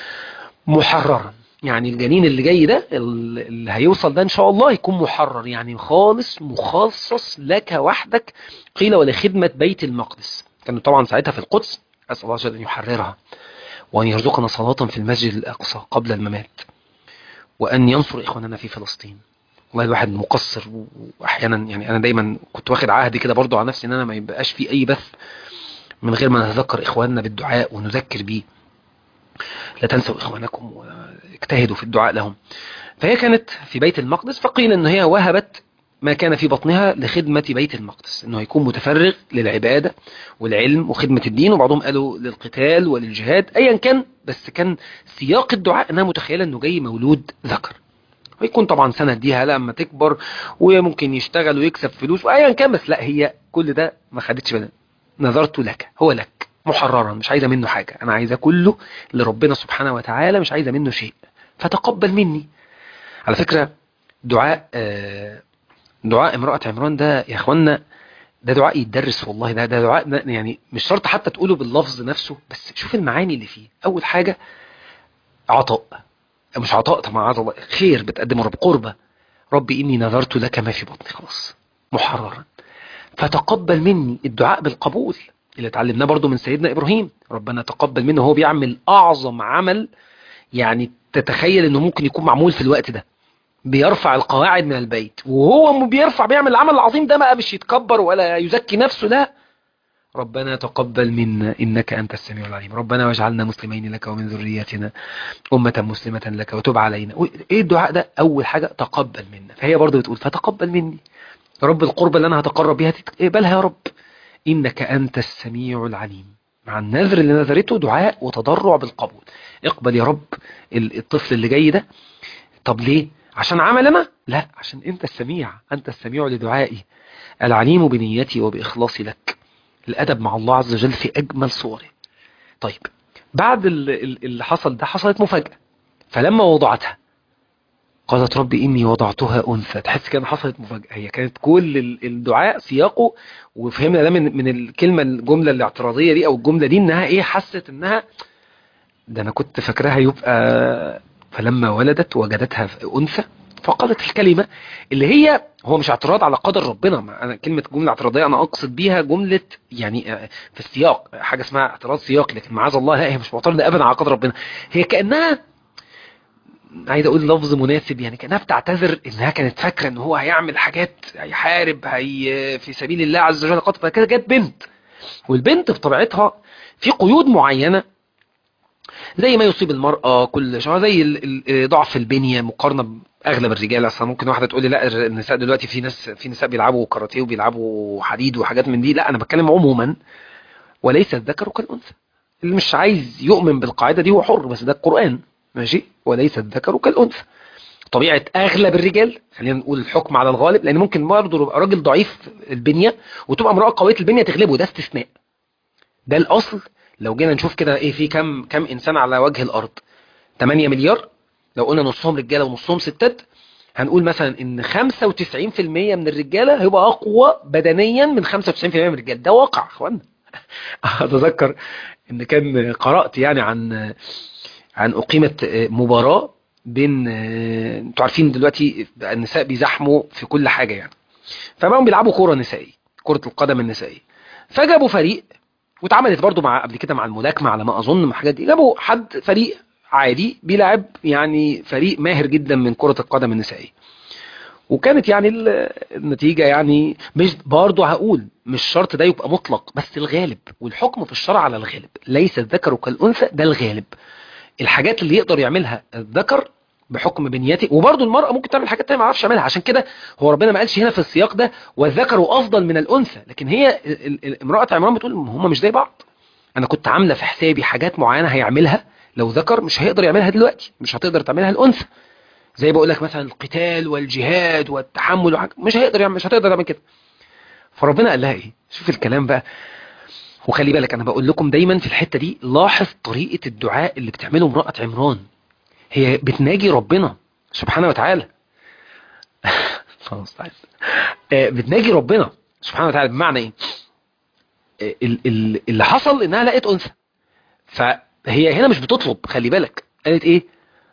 محررا، يعني الجنين اللي جاي ده اللي هيوصل ده ان شاء الله يكون محرر، يعني خالص مخصص لك وحدك. قيل ولخدمة بيت المقدس، كانوا طبعا ساعتها في القدس. أسأل الله جل أن يحررها، وأن يرزقنا صلاة في المسجد الأقصى قبل الممات، وأن ينصر إخواننا في فلسطين. والله الواحد مقصر، وأحيانا يعني أنا دايما كنت واخد عهد كده برضو على نفسي إن أنا ما يبقاش في أي بث من غير ما نتذكر إخواننا بالدعاء ونذكر بيه. لا تنسوا إخوانكم واجتهدوا في الدعاء لهم. فهي كانت في بيت المقدس، فقيل ان هي وهبت ما كان في بطنها لخدمة بيت المقدس، انه يكون متفرغ للعبادة والعلم وخدمة الدين، وبعضهم قالوا للقتال وللجهاد ايا كان، بس كان سياق الدعاء انها متخيلة انه جاي مولود ذكر، ويكون طبعا سنة ديها لما تكبر وممكن يشتغل ويكسب فلوس وايا كان، بس لا هي كل ده ما خدتش بالها. نذرت لك، هو لك محررا، مش عايزة منه حاجة، انا عايزة كله لربنا سبحانه وتعالى، مش عايزة منه شيء، فتقبل مني. على فكرة دعاء امرأة عمران ده يا اخوانا، ده دعاء يتدرس والله. ده دعاء يعني مش شرط حتى تقوله باللفظ نفسه، بس شوف المعاني اللي فيه. اول حاجة عطاء، مش عطاء طبعا، عطاء خير بتقدمه رب، قربة. ربي اني نذرت لك ما في بطني خلاص محررا فتقبل مني. الدعاء بالقبول اللي اتعلمناه برضو من سيدنا ابراهيم، ربنا تقبل منه، هو بيعمل اعظم عمل يعني تتخيل انه ممكن يكون معمول في الوقت ده، بيرفع القواعد من البيت، وهو بيرفع بيعمل العمل العظيم ده بقى، مش يتكبر ولا يزكي نفسه، لا. ربنا تقبل منا إنك أنت السميع العليم، ربنا واجعلنا مسلمين لك ومن ذريتنا أمة مسلمة لك وتب علينا. إيه الدعاء ده؟ أول حاجة تقبل منا، فهي برضه بتقول فتقبل مني يا رب، القربة اللي أنا هتقرب بيها تقبلها يا رب، إنك أنت السميع العليم. مع النذر اللي نذرته دعاء وتضرع بالقبول، اقبل يا رب الطفل اللي جاي ده. طب ليه؟ عشان عمل أنا؟ لا، عشان أنت السميع، أنت السميع لدعائي العليم بنيتي وبإخلاصي لك. الأدب مع الله عز وجل في أجمل صوره. طيب بعد اللي حصل ده حصلت مفاجأة. فلما وضعتها قالت رب إني وضعتها أنثى. تحس كده حصلت مفاجأة، هي كانت كل الدعاء سياقه، وفهمنا ده من الكلمة الجملة الاعتراضية دي أو الجملة دي، إنها إيه، حست إنها ده أنا كنت فاكراها يبقى. فلما ولدت وجدتها أنثى فقالت الكلمة اللي هو مش اعتراض على قدر ربنا. ما أنا كلمة جملة اعتراضية أنا أقصد بيها جملة يعني في السياق حاجة اسمها اعتراض سياقي، لكن معاذ الله لا، هي مش معترضة أبدا على قدر ربنا. هي كأنها، عايز اقول لفظ مناسب يعني، كانها بتعتذر انها كانت فاكره ان هو هيعمل حاجات، هيحارب، هي في سبيل الله عز وجل قط، فكده جت بنت. والبنت بطبيعتها في قيود معينه، زي ما يصيب المراه كل شهر، زي ضعف البنيه مقارنه باغلب الرجال. اصلا ممكن واحده تقول لي لا النساء دلوقتي، في نساء بيلعبوا كاراتيه وبيلعبوا حديد وحاجات من دي. لا، انا بتكلم عموما، وليس الذكر كالانثى. اللي مش عايز يؤمن بالقاعده دي هو حر، بس ده القران ماشي. وليس الذكر كالانثى، طبيعة أغلب الرجال، خلينا نقول الحكم على الغالب، لأن ممكن برضه يبقى راجل ضعيف البنية وتبقى امرأة قوية البنية تغلبه، ده استثناء. ده الأصل. لو جينا نشوف كده إيه، في كم إنسان على وجه الأرض؟ 8 مليار. لو قلنا نصهم رجالة ونصهم ستات، هنقول مثلا إن 95% من الرجالة هيبقى أقوى بدنيا من 95% من الرجال. ده واقع أخوانا. أتذكر إن كان قرأت يعني عن أقيمت مباراة بين انتوا عارفين دلوقتي بقى النساء بيزاحموا في كل حاجة يعني، فبقوا بيلعبوا كرة نسائية، كرة القدم النسائية. فجابوا فريق، واتعملت برضو مع قبل كده مع الملاكمة على ما أظن، مع حاجات دي، جابوا فريق عادي بيلعب يعني فريق ماهر جدا من كرة القدم النسائية. وكانت يعني النتيجة يعني، مش برضو هقول مش شرط ده يبقى مطلق، بس الغالب والحكم في الشرع على الغالب، ليس الذكر كالأنثى، ده الغالب. الحاجات اللي يقدر يعملها الذكر بحكم بنيته، وبرضه المرأة ممكن تعمل حاجات تانية ما اعرفش اعملها. عشان كده هو ربنا ما قالش هنا في السياق ده والذكر افضل من الانثى، لكن هي امرأة عمران بتقول هم مش زي بعض. انا كنت عاملة في حسابي حاجات معينة هيعملها لو ذكر مش هيقدر يعملها دلوقتي، مش هتقدر تعملها الانثى. زي بقول لك مثلا القتال والجهاد والتحمل مش هيقدر يعمل، مش هتقدر تعمل كده. فربنا قال لها ايه، شوف الكلام بقى. وخلي بالك انا بقول لكم دايما في الحتة دي، لاحظ طريقة الدعاء اللي بتعمله امرأة عمران. هي بتناجي ربنا سبحانه وتعالى. خلاص تعالى. بتناجي ربنا سبحانه وتعالى. بمعنى ايه، اللي حصل انها لقيت انثى، فهي هنا مش بتطلب، خلي بالك قالت ايه،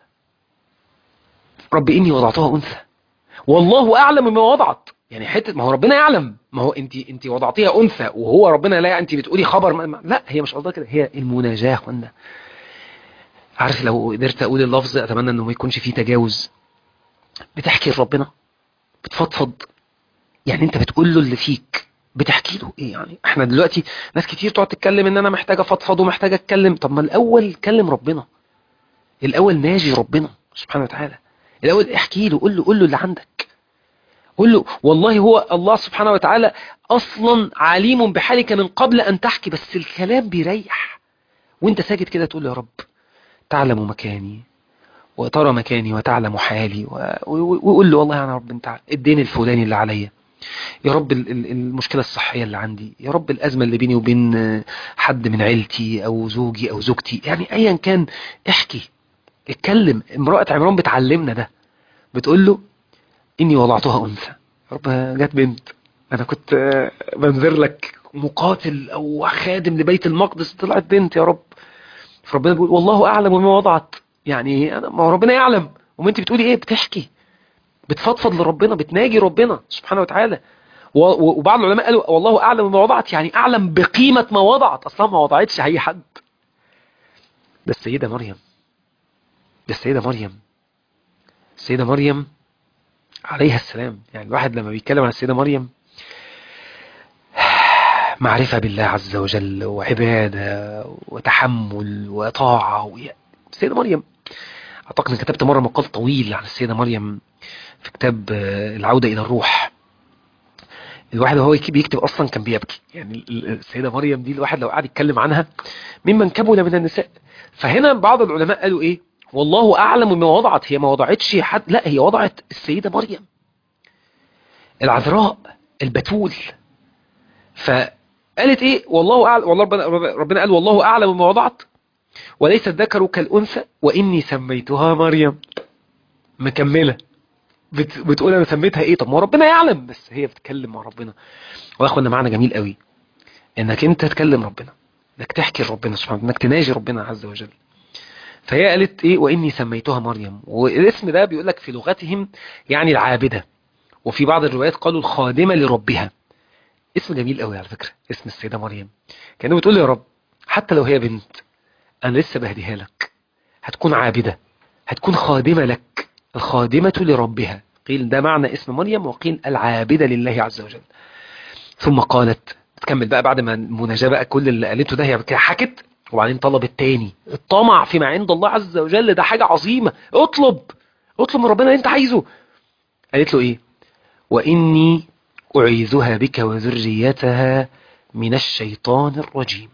رب اني وضعتها انثى والله اعلم بما وضعت. يعني حته، ما هو ربنا يعلم، ما هو انت وضعتيها انثى وهو ربنا لا، انت بتقولي خبر لا، هي مش قصدها كده، هي المناجاه يا اخوانا. عارف لو قدرت اقول اللفظ، اتمنى انه ما يكونش فيه تجاوز. بتحكي لربنا، بتفضفض، يعني انت بتقول له اللي فيك، بتحكي له ايه. يعني احنا دلوقتي ناس كتير تقعد تتكلم ان انا محتاجه افضفض ومحتاجه اتكلم. طب ما الاول كلم ربنا، الاول ناجي ربنا سبحانه وتعالى، الاول احكي له، قول له اللي عندك. قول له والله هو الله سبحانه وتعالى اصلا عليم بحالك من قبل ان تحكي، بس الكلام بيريح وانت ساجد كده، تقول له يا رب تعلم مكاني وترى مكاني وتعلم حالي، وقول له والله انا رب انت الدين الفلاني اللي عليا، يا رب المشكلة الصحية اللي عندي، يا رب الأزمة اللي بيني وبين حد من عيلتي أو زوجي أو زوجتي، يعني أيا كان. احكي، اتكلم. امرأة عمران بتعلمنا ده، بتقول له إني وضعتها أنثى. يا رب جت بنت، أنا كنت بنذر لك مقاتل أو خادم لبيت المقدس، طلعت بنت يا رب. فربنا بيقول والله أعلم بما وضعت. يعني ما هو ربنا يعلم، وما أنت بتقولي إيه، بتحكي، بتفضفض لربنا، بتناجي ربنا سبحانه وتعالى. وبعض العلماء قالوا والله اعلم بما وضعت، يعني اعلم بقيمة ما وضعت، اصلا ما وضعتش اي حد، ده السيدة مريم. ده السيدة مريم، السيدة مريم عليها السلام. يعني الواحد لما بيتكلم عن السيدة مريم، معرفة بالله عز وجل وعبادة وتحمل وطاعة السيدة مريم. اعتقد ان كتبت مرة مقال طويل عن السيدة مريم في كتاب العودة الى الروح. الواحد وهو بيكتب اصلا كان بيبكي. يعني السيدة مريم دي الواحد لو قعد يتكلم عنها ممن كمل من النساء. فهنا بعض العلماء قالوا ايه، والله اعلم بما وضعت. هي ما وضعتش حد، لا، هي وضعت السيدة مريم العذراء البتول. فقالت ايه، والله اعلم، والله ربنا قال والله اعلم بما وضعت. وليس الذكر كالأنثى وإني سميتها مريم. مكملة بتقول أنا سميتها إيه؟ طب ما ربنا يعلم، بس هي بتتكلم مع ربنا. وأخوانا معنى جميل قوي إنك أنت تكلم ربنا، إنك تحكي لربنا سبحانه، إنك تناجي ربنا عز وجل. فهي قالت إيه؟ وإني سميتها مريم. والاسم ده بيقول لك في لغتهم يعني العابدة، وفي بعض الروايات قالوا الخادمة لربها. اسم جميل قوي على فكرة، اسم السيدة مريم. كانوا بتقول يا رب حتى لو هي بنت أنا لسه بهديها لك، هتكون عابدة، هتكون خادمة لك، الخادمة لربها. قيل ده معنى اسم مريم، وقيل العابدة لله عز وجل. ثم قالت، تكمل بقى بعد ما المناجاة بقى كل اللي قالته ده هي كده حكت، وبعدين طلبت تاني. الطمع فيما عند الله عز وجل ده حاجة عظيمة. اطلب من ربنا اللي انت عايزه. قالت له ايه؟ وإني أعيذها بك وذريتها من الشيطان الرجيم.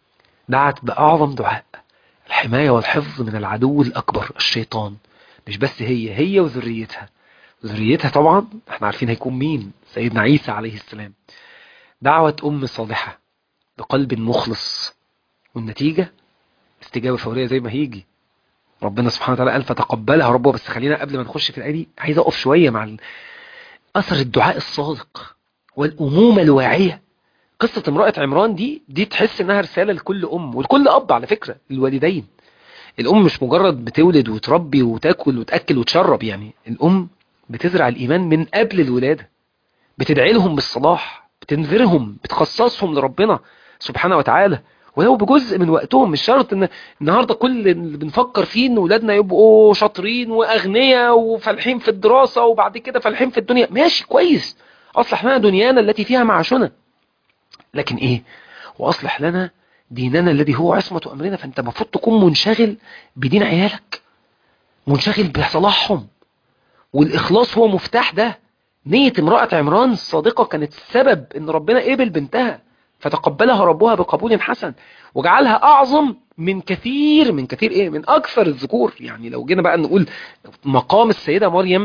دعت بأعظم دعاء، الحماية والحفظ من العدو الأكبر الشيطان. مش بس هي وذريتها. ذريتها طبعا احنا عارفين هيكون مين؟ سيدنا عيسى عليه السلام. دعوة أم صالحة بقلب مخلص، والنتيجة استجابة فورية زي ما هيجي. ربنا سبحانه وتعالى قال فتقبلها ربه. بس خلينا قبل ما نخش في الآية دي عايز أقف شوية مع أثر الدعاء الصادق والأمومة الواعية. قصة امرأة عمران دي تحس انها رسالة لكل ام ولكل اب، على فكرة الوالدين. الام مش مجرد بتولد وتربي وتاكل وتأكل وتشرب، يعني الام بتزرع الايمان من قبل الولادة، بتدعي لهم بالصلاح، بتنذرهم، بتخصصهم لربنا سبحانه وتعالى، ولو بجزء من وقتهم. مش شرط ان النهاردة كل اللي بنفكر فيه ان ولادنا يبقوا شاطرين واغنياء وفالحين في الدراسة وبعد كده فالحين في الدنيا. ماشي كويس، اصلح لنا دنيانا التي فيها معاشنا، لكن ايه؟ واصلح لنا ديننا الذي هو عصمة امرنا. فانت المفروض تكون منشغل بدين عيالك، منشغل بصلاحهم، والاخلاص هو مفتاح ده. نية امرأة عمران الصادقة كانت السبب ان ربنا قبل بنتها، فتقبلها ربها بقبول حسن، وجعلها اعظم من كثير ايه، من اكثر الذكور. يعني لو جينا بقى نقول مقام السيدة مريم،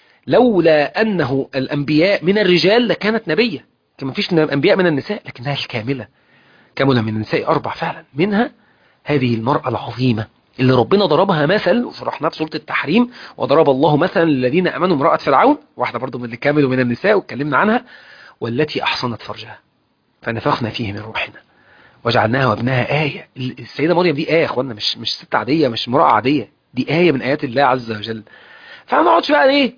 لولا انه الانبياء من الرجال لكانت نبية. كان مفيش انبياء من النساء، لكنها الكاملة. كاملة من النساء 4 فعلا، منها هذه المرأة العظيمة اللي ربنا ضربها مثل وشرحناها في سورة التحريم. وضرب الله مثلا للذين امنوا امرأة فرعون، واحدة برضو من اللي كاملوا من النساء واتكلمنا عنها، والتي احصنت فرجها فنفخنا فيه من روحنا وجعلناها وابنها آية. السيدة مريم دي آية يا اخوانا، مش ست عادية، مش امرأة عادية، دي آية من آيات الله عز وجل. فما نقعدش بقى ايه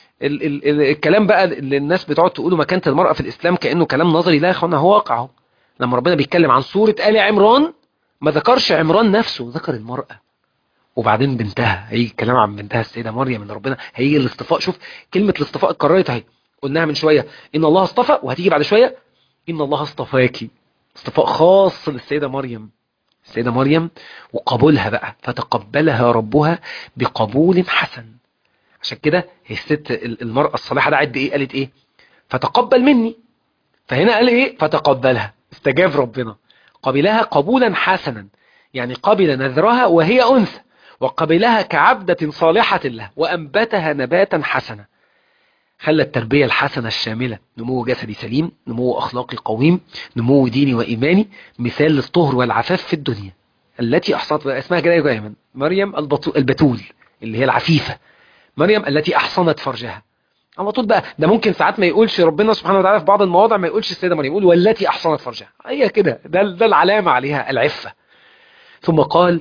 الكلام بقى اللي الناس بتقعد تقوله مكانة المرأة في الإسلام كأنه كلام نظري. لا يا اخوانا، هو واقعه. لما ربنا بيتكلم عن سورة آل عمران ما ذكرش عمران نفسه، ذكر المرأة وبعدين بنتها. هيجي الكلام عن بنتها السيدة مريم من ربنا، هيجي الاصطفاء. شوف كلمة الاصطفاء اتكررت اهي، قلناها من شوية إن الله اصطفى، وهتيجي بعد شوية إن الله اصطفاكي. اصطفاء خاص للسيدة مريم، السيدة مريم وقبولها بقى، فتقبلها ربها بقبول حسن. عشان كده هي الست المرأة الصالحة دعت بإيه؟ قالت إيه؟ فتقبل مني. فهنا قال إيه؟ فتقبلها، استجاب ربنا، قبلها قبولا حسنا، يعني قبل نذرها وهي أنثى، وقبلها كعبدة صالحة له، وأنبتها نباتا حسنا. خلى التربية الحسنة الشاملة نمو جسدي سليم، نمو أخلاقي قويم، نمو ديني وإيماني، مثال للطهر والعفاف في الدنيا. التي أحصنت، اسمها كده دايما مريم البتول اللي هي العفيفة، مريم التي أحصنت فرجها. على طول بقى ده ممكن ساعات ما يقولش ربنا سبحانه وتعالى في بعض المواضع، ما يقولش السيدة مريم، يقول والتي أحصنت فرجها. هي كده، ده العلامة عليها العفة. ثم قال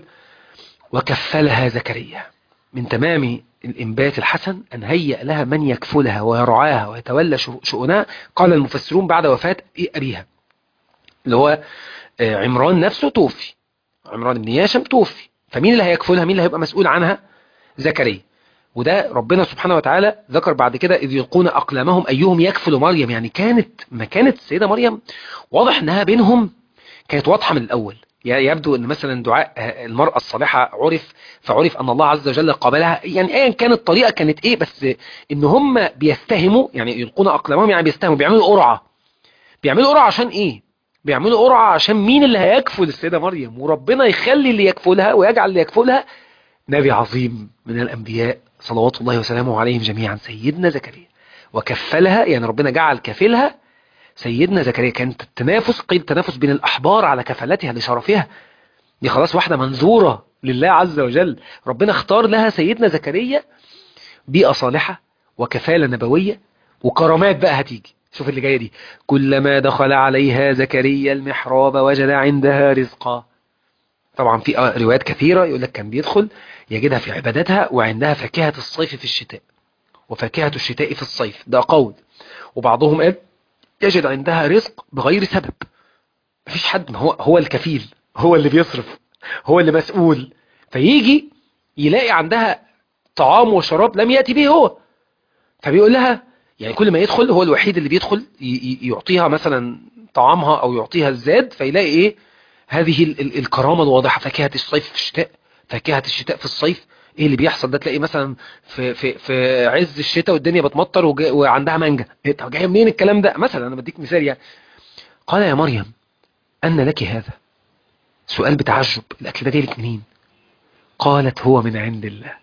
وكفلها زكريا. من تمام الإنبات الحسن أن هيأ لها من يكفلها ويرعاها ويتولى شؤونها. قال المفسرون بعد وفاة أبيها اللي هو عمران نفسه توفي، عمران بن ياشم توفي، فمين اللي هيكفلها؟ مين اللي هيبقى مسؤول عنها؟ زكريا. وده ربنا سبحانه وتعالى ذكر بعد كده إذ يلقون أقلامهم أيهم يكفل مريم. يعني كانت مكانة السيدة مريم واضح أنها بينهم كانت واضحة من الأول. يبدو أن مثلا دعاء المرأة الصالحة عرف، فعرف أن الله عز وجل قابلها. يعني أيا كانت الطريقة كانت إيه، بس إن هم بيستهموا، يعني يلقون أقلامهم يعني بيستهموا، بيعملوا قرعة. بيعملوا قرعة عشان إيه؟ بيعملوا قرعة عشان مين اللي هيكفل السيدة مريم، وربنا يخلي اللي يكفلها ويجعل اللي يكفلها نبي عظيم من الأنبياء صلوات الله وسلامه عليهم جميعا، سيدنا زكريا. وكفلها يعني ربنا جعل كفلها سيدنا زكريا. كانت التنافس، قيل التنافس بين الأحبار على كفالتها لشرفها. دي خلاص واحدة منذورة لله عز وجل. ربنا اختار لها سيدنا زكريا بيئة صالحة وكفالة نبوية وكرامات بقى هتيجي. شوف اللي جاية دي: كلما دخل عليها زكريا المحراب وجد عندها رزقا. طبعا في روايات كثيرة يقول لك كان بيدخل يجدها في عبادتها وعندها فاكهة الصيف في الشتاء وفاكهة الشتاء في الصيف، ده قول. وبعضهم قال يجد عندها رزق بغير سبب. مفيش حد، ما هو الكفيل، هو اللي بيصرف، هو اللي مسؤول، فيجي يلاقي عندها طعام وشراب لم يأتي به هو. فبيقول لها يعني كل ما يدخل هو الوحيد اللي بيدخل يعطيها مثلا طعامها او يعطيها الزاد، فيلاقي ايه؟ هذه الكرامة الواضحة: فاكهة الصيف في الشتاء، فاكهة الشتاء في الصيف. ايه اللي بيحصل ده؟ تلاقي مثلا في عز الشتاء والدنيا بتمطر وعندها مانجا. إيه طب جايه منين الكلام ده؟ مثلا انا بديك مثال يعني. قال يا مريم أن لك هذا؟ سؤال بتعجب، الأكل ده جايلك منين؟ قالت هو من عند الله.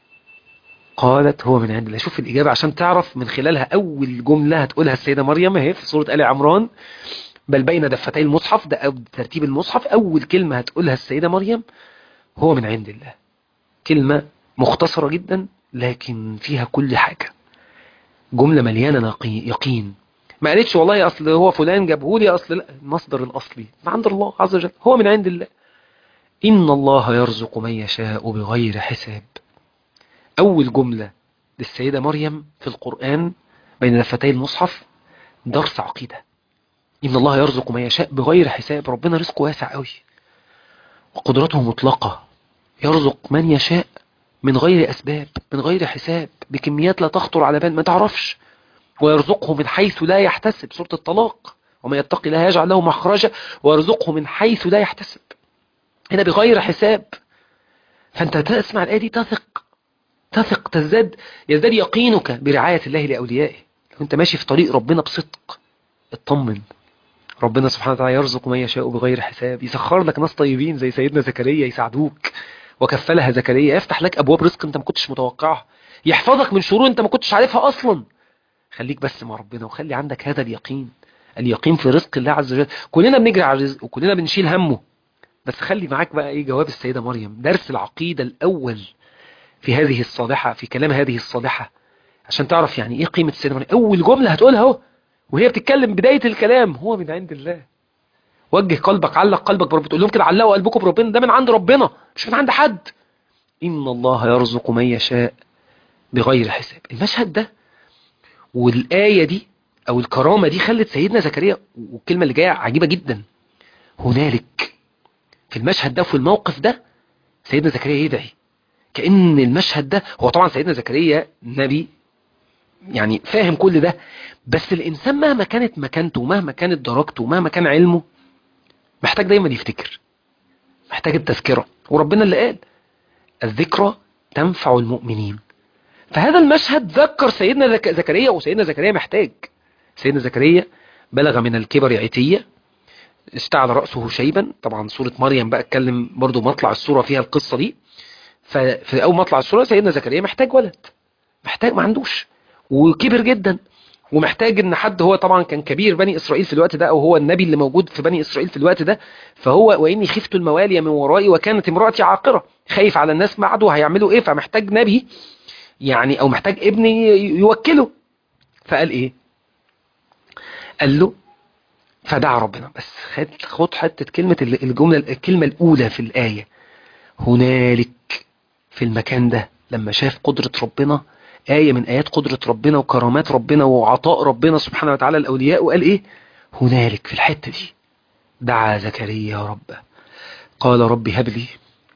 قالت هو من عند الله. شوف الإجابة عشان تعرف من خلالها. أول جملة هتقولها السيدة مريم اهي في سورة آل عمران، بل بين دفتي المصحف، ده ترتيب المصحف. أول كلمة هتقولها السيدة مريم هو من عند الله. كلمة مختصرة جدا لكن فيها كل حاجة. جملة مليانة يقين. ما قالتش والله أصل هو فلان جابهولي، أصل لا، المصدر الأصلي من عند الله عز وجل، هو من عند الله. إن الله يرزق من يشاء بغير حساب. أول جملة للسيدة مريم في القرآن بين دفتي المصحف درس عقيدة. إن الله يرزق من يشاء بغير حساب. ربنا رزقه واسع قوي وقدرته مطلقة. يرزق من يشاء من غير أسباب، من غير حساب، بكميات لا تخطر على بال، ما تعرفش. ويرزقه من حيث لا يحتسب، سورة الطلاق: ومن يتقي الله يجعل له مخرجا ويرزقه من حيث لا يحتسب. هنا بغير حساب. فأنت تسمع الآية دي تثق، يزداد يقينك برعاية الله لأوليائه. لو أنت ماشي في طريق ربنا بصدق اطمن. ربنا سبحانه وتعالى يرزق من يشاء بغير حساب. يسخر لك ناس طيبين زي سيدنا زكريا يساعدوك، وكفلها زكريا. يفتح لك أبواب رزق أنت ما كنتش متوقعها، يحفظك من شرور أنت ما كنتش عارفها أصلا. خليك بس مع ربنا وخلي عندك هذا اليقين، اليقين في رزق الله عز وجل. كلنا بنجري على الرزق وكلنا بنشيل همه، بس خلي معاك بقى ايه جواب السيدة مريم، درس العقيدة الأول في هذه الصالحة، في كلام هذه الصالحة، عشان تعرف يعني ايه قيمة السيدة مريم. أول جملة هتقولها اهو وهي بتتكلم بداية الكلام: هو من عند الله. وجه قلبك، علق قلبك بربنا. بتقول لهم كده: علقوا قلبكم بربنا، ده من عند ربنا مش من عند حد. إن الله يرزق من يشاء بغير حساب. المشهد ده والآية دي أو الكرامة دي خلت سيدنا زكريا، والكلمة اللي جاية عجيبة جدا: هنالك، في المشهد ده وفي الموقف ده سيدنا زكريا يدعي. كأن المشهد ده، هو طبعا سيدنا زكريا نبي يعني فاهم كل ده، بس الإنسان مهما كانت مكانته ومهما كانت درجته ومهما كان علمه محتاج دايما يفتكر، محتاج التذكرة. وربنا اللي قال: الذكرى تنفع المؤمنين. فهذا المشهد ذكر سيدنا زكريا، وسيدنا زكريا محتاج. سيدنا زكريا بلغ من الكبر عتية، اشتعل رأسه شيبا. طبعا سورة مريم بقى اتكلم برضو مطلع السورة فيها القصة دي. ففي أول مطلع السورة سيدنا زكريا محتاج ولد، محتاج، ما عندوش، وكبر جدا، ومحتاج ان حد، هو طبعا كان كبير بني إسرائيل في الوقت ده، او هو النبي اللي موجود في بني إسرائيل في الوقت ده. فهو: وإني خفت الموالي من ورائي وكانت امرأتي عاقرة. خايف على الناس بعده هيعملوا ايه، فمحتاج نبي يعني، او محتاج ابن يوكله. فقال ايه؟ قال له، فدعا ربنا. بس خد حتة كلمة الكلمة الأولى في الآية: هنالك. في المكان ده لما شاف قدرة ربنا، آية من آيات قدرة ربنا وكرامات ربنا وعطاء ربنا سبحانه وتعالى الأولياء، وقال إيه؟ هنالك، في الحتة دي دعا زكريا ربه قال رب هب لي،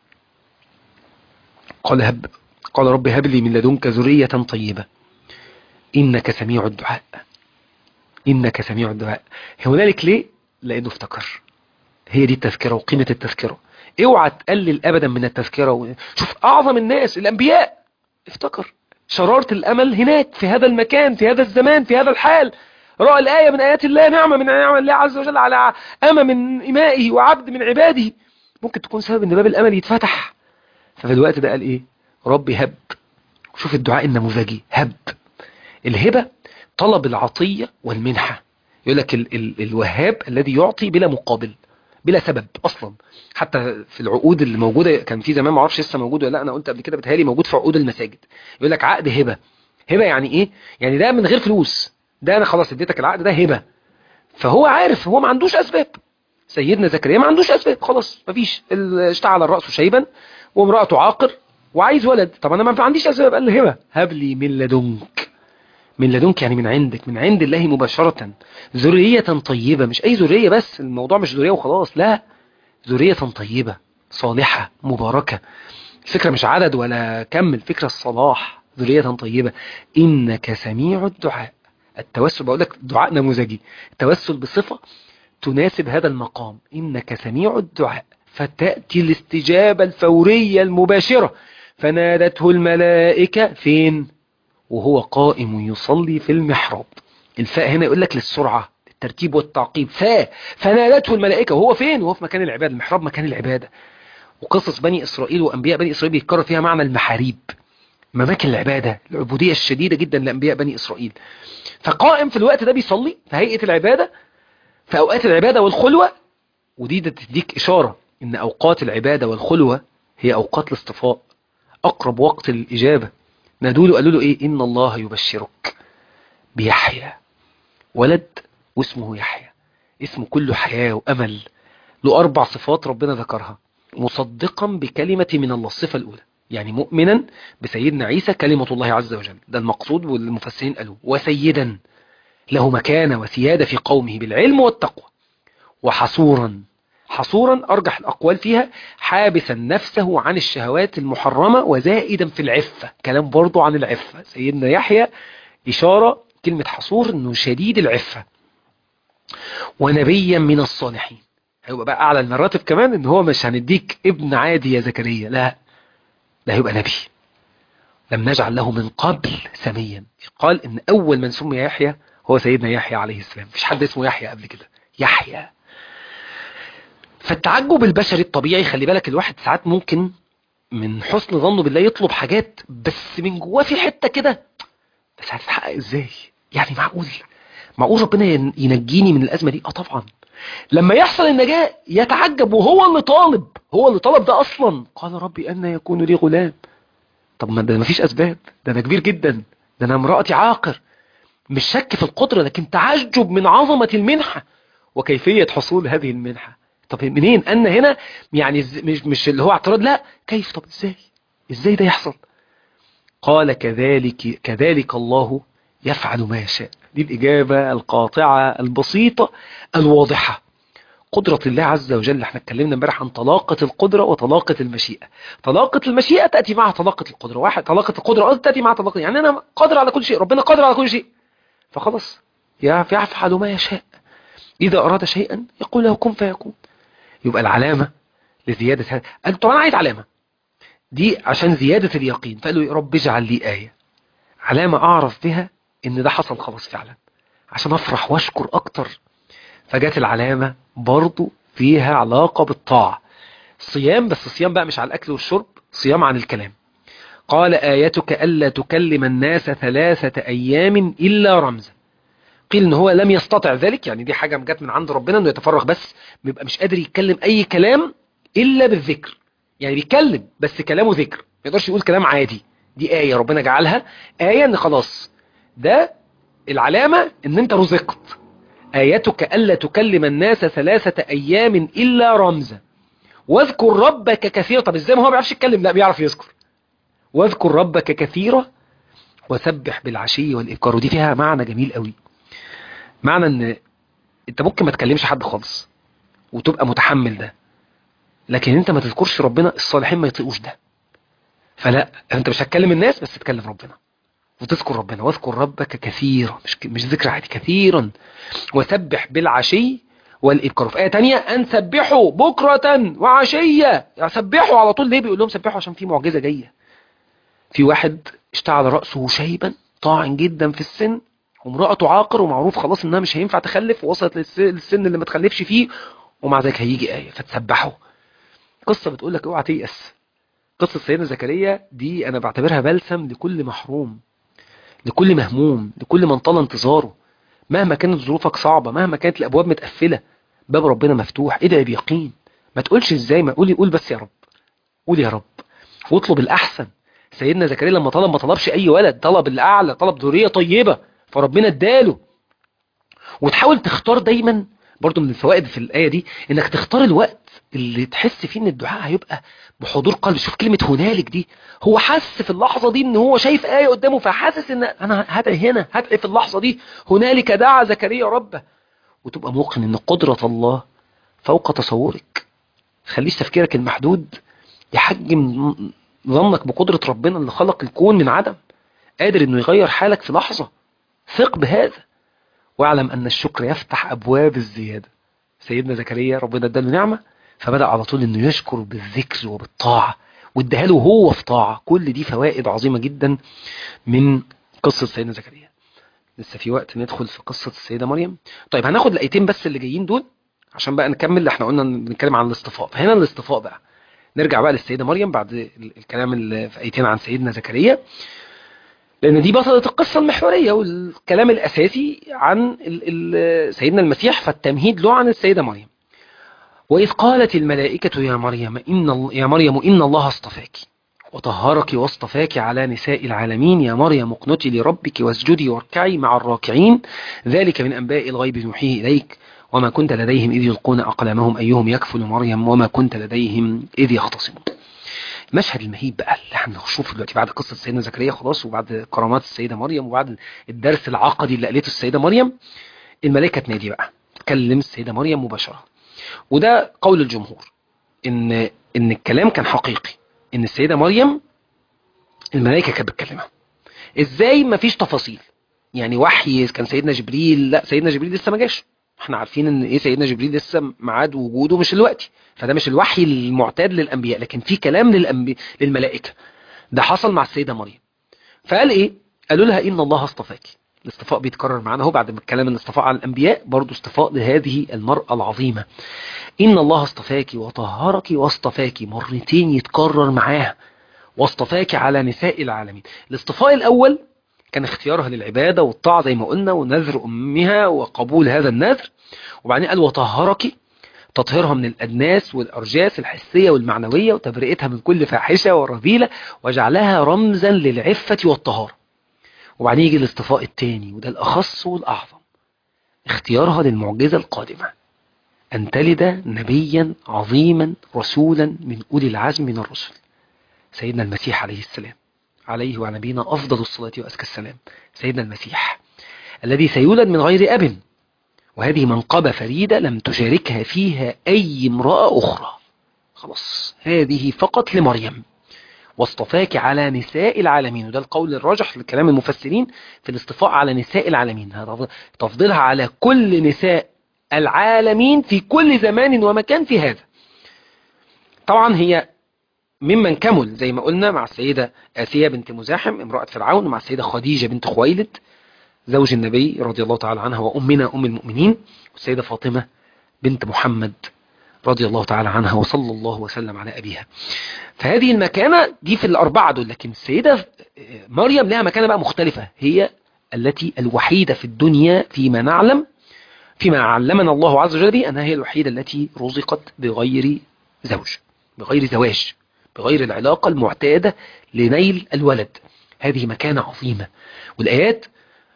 قال رب هب لي من لدنك ذرية طيبة إنك سميع الدعاء. إنك سميع الدعاء. هنالك ليه؟ لأنه افتكر. هي دي التذكرة وقيمة التذكرة. اوعى تقلل أبدا من التذكرة. شوف أعظم الناس الأنبياء افتكر. شرارة الأمل هناك في هذا المكان، في هذا الزمان، في هذا الحال. رأى الآية من آيات الله، نعمة من نعم الله عز وجل على أمة من إمائه وعبد من عباده، ممكن تكون سبب أن باب الأمل يتفتح. ففي الوقت ده قال إيه؟ ربي هب. شوف الدعاء النموذجي: هب. الهبة طلب العطية والمنحة. يقول لك الوهاب الذي يعطي بلا مقابل، بلا سبب اصلا. حتى في العقود اللي موجوده كان في زمان، ما اعرفش لسه موجود ولا لا، انا قلت قبل كده بتهيألي موجود في عقود المساجد، يقول لك عقد هبه. هبه يعني ايه؟ يعني ده من غير فلوس، ده انا خلاص اديتك العقد ده هبه. فهو عارف هو ما عندوش اسباب. سيدنا زكريا ما عندوش اسباب، خلاص مفيش، اشتعل الراس شيبا وامراته عاقر وعايز ولد. طب انا ما عنديش اسباب، قال له هبه، هب لي من لدنك. من لدنك يعني من عندك، من عند الله مباشرة، ذرية طيبة. مش أي ذرية بس، الموضوع مش ذرية وخلاص، لا، ذرية طيبة صالحة مباركة. الفكرة مش عدد ولا كم، الفكرة الصلاح، ذرية طيبة. إنك سميع الدعاء. التوسل، بقول لك دعاء نموذجي، التوسل بصفة تناسب هذا المقام، إنك سميع الدعاء، فتأتي الاستجابة الفورية المباشرة. فنادته الملائكة فين؟ وهو قائم يصلي في المحراب. الفاء هنا يقول لك للسرعة، الترتيب والتعقيب. فنادته الملائكة وهو فين؟ وهو في مكان العبادة. المحراب مكان العبادة. وقصص بني إسرائيل وأنبياء بني إسرائيل بيتكرر فيها معنى المحاريب، مماكن العبادة، العبودية الشديدة جدا لأنبياء بني إسرائيل. فقائم في الوقت ده بيصلي في هيئة العبادة، في أوقات العبادة والخلوة. ودي ده تديك إشارة إن أوقات العبادة والخلوة هي أوقات الاصطفاء، أقرب وقت للإجابة. نادوا قالوا له إيه؟ إن الله يبشرك بيحيى، ولد واسمه يحيى، اسمه كله حياة وأمل، له 4 صفات ربنا ذكرها. مصدقا بكلمة من الله، الصفة الأولى يعني مؤمنا بسيدنا عيسى كلمة الله عز وجل، ده المقصود والمفسرين قالوا. وسيدا، له مكانة وسيادة في قومه بالعلم والتقوى. وحصورا، حصورا أرجح الأقوال فيها، حابسا نفسه عن الشهوات المحرمة وزائدا في العفة. كلام برضو عن العفة، سيدنا يحيى إشارة كلمة حصور أنه شديد العفة. ونبيا من الصالحين، هيبقى بقى أعلى المراتب كمان، أنه هو مش هنديك ابن عادي يا زكريا، لا، ده هيبقى نبي. لم نجعل له من قبل سميا. قال إن أول من سمي يحيى هو سيدنا يحيى عليه السلام، مفيش حد اسمه يحيى قبل كده، يحيى. فالتعجب البشري الطبيعي، خلي بالك الواحد ساعات ممكن من حسن ظنه بالله يطلب حاجات بس من جواه في حتة كده، بس هتتحقق ازاي؟ يعني معقول ربنا ينجيني من الأزمة دي؟ طبعا. لما يحصل النجاة يتعجب، وهو اللي طالب، هو اللي طلب ده أصلا. قال ربي أن يكون لي غلام. طب ما ده مفيش أسباب، ده أنا كبير جدا، ده أنا امرأتي عاقر. مش شك في القدرة، لكن تعجب من عظمة المنحة وكيفية حصول هذه المنحة. طب منين أن هنا؟ يعني مش اللي هو اعتراض، لا، كيف؟ طب ازاي ده يحصل؟ قال كذلك الله يفعل ما يشاء. دي الإجابة القاطعة البسيطة الواضحة. قدرة الله عز وجل. احنا اتكلمنا امبارح عن طلاقة القدرة وطلاقة المشيئة. طلاقة المشيئة تأتي مع طلاقة القدرة، طلاقة القدرة تأتي مع طلاقة، يعني أنا قادر على كل شيء، ربنا قادر على كل شيء، فخلاص يفعل ما يشاء. إذا أراد شيئا يقول له كن فيكون. يبقى العلامة لزيادة هذا، قال طب أنا عايز علامة دي عشان زيادة اليقين، فقال له يا رب اجعل لي آية، علامة أعرف بها إن ده حصل خلاص فعلا، عشان أفرح وأشكر أكتر. فجات العلامة برضو فيها علاقة بالطاعة، صيام، بس صيام بقى مش على الأكل والشرب، صيام عن الكلام. قال آيتك ألا تكلم الناس 3 أيام إلا رمزا. قيل إن هو لم يستطع ذلك، يعني دي حاجة جت من عند ربنا إنه يتفرغ، بس بيبقى مش قادر يتكلم أي كلام إلا بالذكر. يعني بيتكلم بس كلامه ذكر، ما يقدرش يقول كلام عادي. دي آية ربنا جعلها آية إن خلاص ده العلامة إن أنت رزقت. آيتك ألا تكلم الناس 3 أيام إلا رمزا واذكر ربك كثيرا. طب إزاي ما هو بيعرفش يتكلم؟ لا، بيعرف يذكر. واذكر ربك كثيرا وسبح بالعشي والإبكار. ودي فيها معنى جميل قوي، معنى ان انت ممكن ما تكلمش حد خالص وتبقى متحمل ده، لكن انت ما تذكرش ربنا، الصالحين ما يطيقوش ده. فلا، انت مش هتكلم الناس بس تكلم ربنا وتذكر ربنا. واذكر ربك كثيرا، مش ذكر عادي، كثيرا. وسبح بالعشي والإبكار. في آية تانية أن سبحوا بكرة وعشية، يعني سبحوا على طول. ليه بيقول لهم سبحوا؟ عشان في معجزة جاية. في واحد اشتعل رأسه شيبا، طاعن جدا في السن، وامرأته عاقر، ومعروف خلاص انها مش هينفع تخلف، ووصلت للسن اللي ما تخلفش فيه، ومع ذلك هيجي آية فتسبحوا. قصة بتقول لك اوعى تيأس. قصة سيدنا زكريا دي انا بعتبرها بلسم لكل محروم، لكل مهموم، لكل من طال انتظاره. مهما كانت ظروفك صعبة، مهما كانت الابواب متقفلة، باب ربنا مفتوح، ادعي بيقين. ما تقولش ازاي، ما قول بس يا رب، قول يا رب واطلب الأحسن. سيدنا زكريا لما طلب ما طلبش أي ولد، طلب الأعلى، طلب ذرية طيبة، فربنا اداله. وتحاول تختار دايما، برضو من الفوائد في الآية دي انك تختار الوقت اللي تحس فيه ان الدعاء هيبقى بحضور قلب. شوف كلمة هنالك دي، هو حس في اللحظة دي ان هو شايف آية قدامه، فحاسس ان انا هدعي هنا، هدعي في اللحظة دي. هنالك دعا زكريا ربه. وتبقى موقن ان قدرة الله فوق تصورك. خليش تفكيرك المحدود يحجم ظنك بقدرة ربنا اللي خلق الكون من عدم، قادر انه يغير حالك في لحظة. ثق بهذا، واعلم ان الشكر يفتح ابواب الزيادة. سيدنا زكريا ربنا اداله نعمة، فبدأ على طول انه يشكر بالذكر وبالطاعة، واداها له هو في طاعة. كل دي فوائد عظيمة جدا من قصة سيدنا زكريا. لسه في وقت ندخل في قصة السيدة مريم. طيب هناخد الايتين بس اللي جايين دول عشان بقى نكمل. احنا قلنا نتكلم عن الاصطفاء، فهنا الاصطفاء بقى نرجع بقى للسيدة مريم بعد الكلام اللي في ايتين عن سيدنا زكريا، لأن دي بطلة القصة المحورية والكلام الأساسي عن سيدنا المسيح، فالتمهيد له عن السيدة مريم. وإذ قالت الملائكة يا مريم إن الله اصطفاك وطهرك واصطفاك على نساء العالمين، يا مريم اقنتي لربك واسجدي واركعي مع الراكعين، ذلك من أنباء الغيب نوحيه إليك وما كنت لديهم إذ يلقون أقلامهم أيهم يكفل مريم وما كنت لديهم إذ يختصمون. المشهد المهيب بقى اللي احنا هنشوفه دلوقتي بعد قصة سيدنا زكريا خلاص، وبعد كرامات السيدة مريم، وبعد الدرس العقدي اللي قالته السيدة مريم، الملائكة تنادي بقى، تكلم السيدة مريم مباشرة. وده قول الجمهور، ان الكلام كان حقيقي، ان السيدة مريم الملائكة كانت بتكلمها. ازاي؟ مفيش تفاصيل، يعني وحي كان سيدنا جبريل، لا سيدنا جبريل لسه ما جاش. احنا عارفين ان ايه، سيدنا جبريل لسه ميعاد وجوده مش الوقت، فده مش الوحي المعتاد للانبياء، لكن في كلام للملائكة. ده حصل مع السيدة مريم. فقال ايه؟ قالوا لها ان الله اصطفاك. الاصطفاء بيتكرر معنا اهو بعد ما الكلام الاصطفاء على الانبياء، برضو اصطفاء لهذه المرأة العظيمة. ان الله اصطفاك وطهرك واصطفاك، مرتين يتكرر معاها، واصطفاك على نساء العالمين. الاصطفاء الاول كان اختيارها للعبادة والطاعة زي ما قلنا، ونذر امها وقبول هذا النذر. وبعدين قال وطهرك، تطهيرها من الأدناس والأرجاس الحسية والمعنوية، وتبرئتها من كل فاحشة ورذيلة، وجعلها رمزا للعفة والطهارة. وبعدين يجي الاصطفاء الثاني، وده الأخص والأعظم، اختيارها للمعجزة القادمة، أن تلد نبيا عظيما رسولا من أولي العزم من الرسل، سيدنا المسيح عليه السلام، عليه وعلى نبينا أفضل الصلاة وأزكى السلام. سيدنا المسيح الذي سيولد من غير أب، وهذه منقبة فريدة لم تشاركها فيها أي امرأة أخرى، خلاص هذه فقط لمريم. واصطفاك على نساء العالمين، وده القول الراجح لكلام المفسرين في الاصطفاء على نساء العالمين، هذا تفضيلها على كل نساء العالمين في كل زمان ومكان في هذا. طبعا هي ممن كمل زي ما قلنا مع السيدة آسيا بنت مزاحم امرأة فرعون، ومع السيدة خديجة بنت خويلد زوج النبي رضي الله تعالى عنها وأمنا أم المؤمنين، والسيدة فاطمة بنت محمد رضي الله تعالى عنها وصلى الله وسلم على أبيها. فهذه المكانة دي في الأربعة دول، لكن السيدة مريم لها مكانة بقى مختلفة، هي التي الوحيدة في الدنيا فيما نعلم، فيما علمنا الله عز وجل به، أنها هي الوحيدة التي رزقت بغير زوج، بغير زواج، بغير العلاقة المعتادة لنيل الولد. هذه مكانة عظيمة، والآيات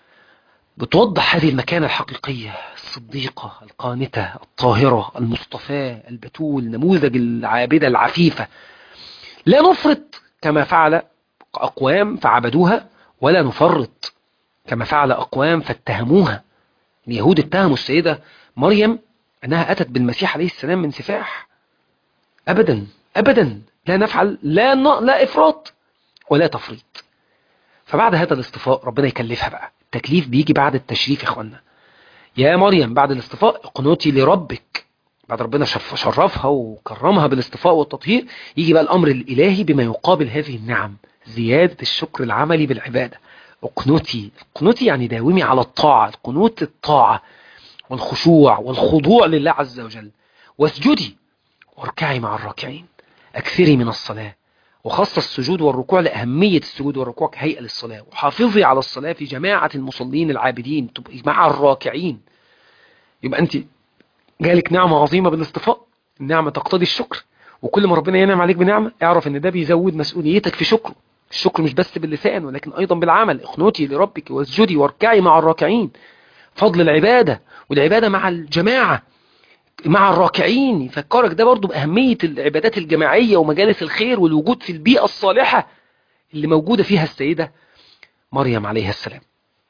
بتوضح هذه المكانة الحقيقية، الصديقة القانتة الطاهرة المصطفاة البتول، نموذج العابدة العفيفة. لا نفرط كما فعل أقوام فعبدوها، ولا نفرط كما فعل أقوام فاتهموها. اليهود اتهموا السيدة مريم أنها أتت بالمسيح عليه السلام من سفاح. أبدا أبدا، لا نفعل لا إفراط ولا تفريط. فبعد هذا الاصطفاء ربنا يكلفها بقى، التكليف بيجي بعد التشريف يا اخوانا. يا مريم بعد الاصطفاء اقنتي لربك، بعد ربنا شرفها وكرمها بالاصطفاء والتطهير، يجي بقى الأمر الإلهي بما يقابل هذه النعم، زيادة الشكر العملي بالعبادة. اقنتي يعني داومي على الطاعة، القنوت الطاعة والخشوع والخضوع لله عز وجل. واسجدي واركعي مع الراكعين، أكثري من الصلاة، وخص السجود والركوع لأهمية السجود والركوع كهيئة للصلاة. وحافظي على الصلاة في جماعة المصلين العابدين، تبقي مع الراكعين. يبقى أنت جالك نعمة عظيمة بالاصطفاء، النعمة تقتضي الشكر، وكل ما ربنا ينعم عليك بنعمة اعرف ان ده بيزود مسؤوليتك في شكره. الشكر مش بس باللسان ولكن ايضا بالعمل. اقنتي لربك واسجدي واركعي مع الراكعين. فضل العبادة، والعبادة مع الجماعة مع الراكعين يفكرك ده برضو بأهمية العبادات الجماعية ومجالس الخير والوجود في البيئة الصالحة اللي موجودة فيها السيدة مريم عليها السلام.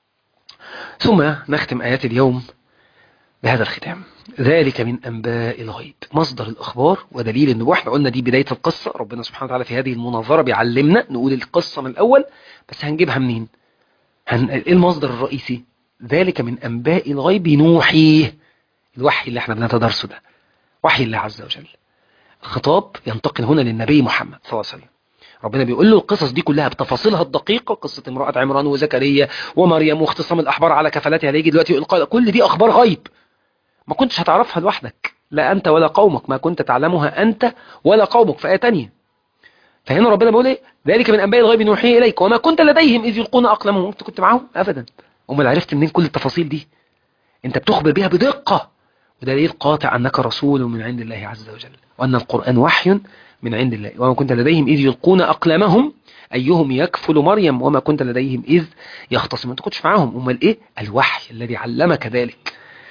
ثم نختم آيات اليوم بهذا الختام: ذلك من أنباء الغيب، مصدر الأخبار ودليل النبوة. احنا قلنا دي بداية القصة، ربنا سبحانه وتعالى في هذه المناظرة بيعلمنا نقول القصة من الأول، بس هنجيبها منين؟ ايه المصدر الرئيسي؟ ذلك من أنباء الغيب نوحيه، الوحي اللي احنا بنتدرسه ده وحي الله عز وجل. الخطاب ينتقل هنا للنبي محمد صلى الله عليه وسلم. ربنا بيقول له القصص دي كلها بتفاصيلها الدقيقة، قصة امرأة عمران وزكريا ومريم واختصام الأحبار على كفالتها، اللي يجي دلوقتي يقول كل دي أخبار غيب ما كنتش هتعرفها لوحدك، لا أنت ولا قومك، ما كنت تعلمها أنت ولا قومك، في آية تانية. فهنا ربنا بيقول ايه؟ ذلك من أنباء الغيب نوحيه إليك وما كنت لديهم إذ يلقون أقلامهم. أنت كنت معاهم؟ أبدا. أمال عرفت منين كل التفاصيل دي؟ أنت بتخبر بها بدقة، ودليل قاطع أنك رسول من عند الله عز وجل، وأن القرآن وحي من عند الله. وما كنت لديهم إذ يلقون أقلامهم أيهم يكفل مريم وما كنت لديهم إذ يختصمون. أنت كنتش معاهم، أمال إيه؟ الوحي الذي علمك ذلك.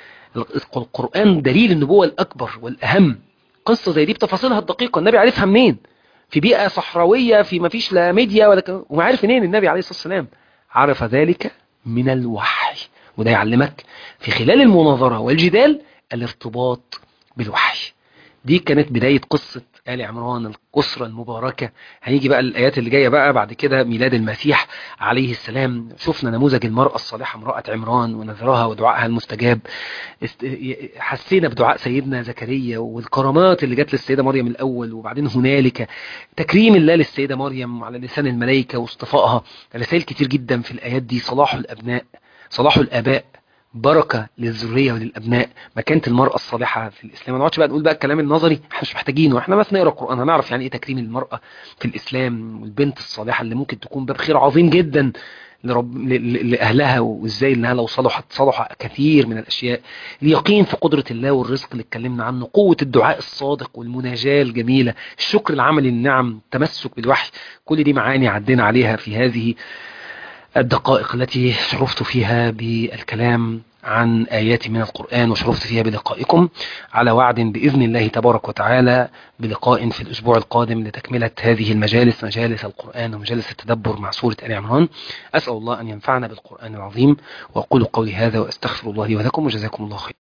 القرآن دليل النبوة الأكبر والأهم. قصة زي دي بتفاصيلها الدقيقة النبي عرفها منين؟ في بيئة صحراوية، في ما فيش لا ميديا ولا وما عارف منين النبي عليه الصلاة والسلام؟ عرف ذلك من الوحي. وده يعلمك في خلال المناظرة والجدال الارتباط بالوحي. دي كانت بداية قصة آل عمران، الأسرة المباركة. هنيجي بقى الآيات اللي جاية بقى بعد كده ميلاد المسيح عليه السلام. شفنا نموذج المرأة الصالحة امرأة عمران ونذرها ودعائها المستجاب. حسينا بدعاء سيدنا زكريا والكرامات اللي جت للسيدة مريم الأول، وبعدين هنالك تكريم الله للسيدة مريم على لسان الملائكة واصطفائها. رسائل كتير جدا في الآيات دي: صلاح الأبناء، صلاح الآباء، بركة للذرية وللأبناء، مكانة المرأة الصالحة في الإسلام. ما نقعدش بقى نقول بقى الكلام النظري، احنا مش محتاجينه، احنا بس نقرأ القرآن هنعرف يعني ايه تكريم المرأة في الإسلام، والبنت الصالحة اللي ممكن تكون باب خير عظيم جدا لأهلها، وإزاي إنها لو صلحت صلح كثير من الأشياء. اليقين في قدرة الله والرزق اللي اتكلمنا عنه، قوة الدعاء الصادق والمناجاة الجميلة، الشكر العملي للنعم، التمسك بالوحي. كل دي معاني عدينا عليها في هذه الدقائق التي شرفت فيها بالكلام عن آيات من القرآن، وشرفت فيها بلقائكم، على وعد بإذن الله تبارك وتعالى بلقاء في الأسبوع القادم لتكملة هذه المجالس، مجالس القرآن ومجالس التدبر مع سورة آل عمران. أسأل الله أن ينفعنا بالقرآن العظيم، وأقول قولي هذا وأستغفر الله لي ولكم، وجزاكم الله خير.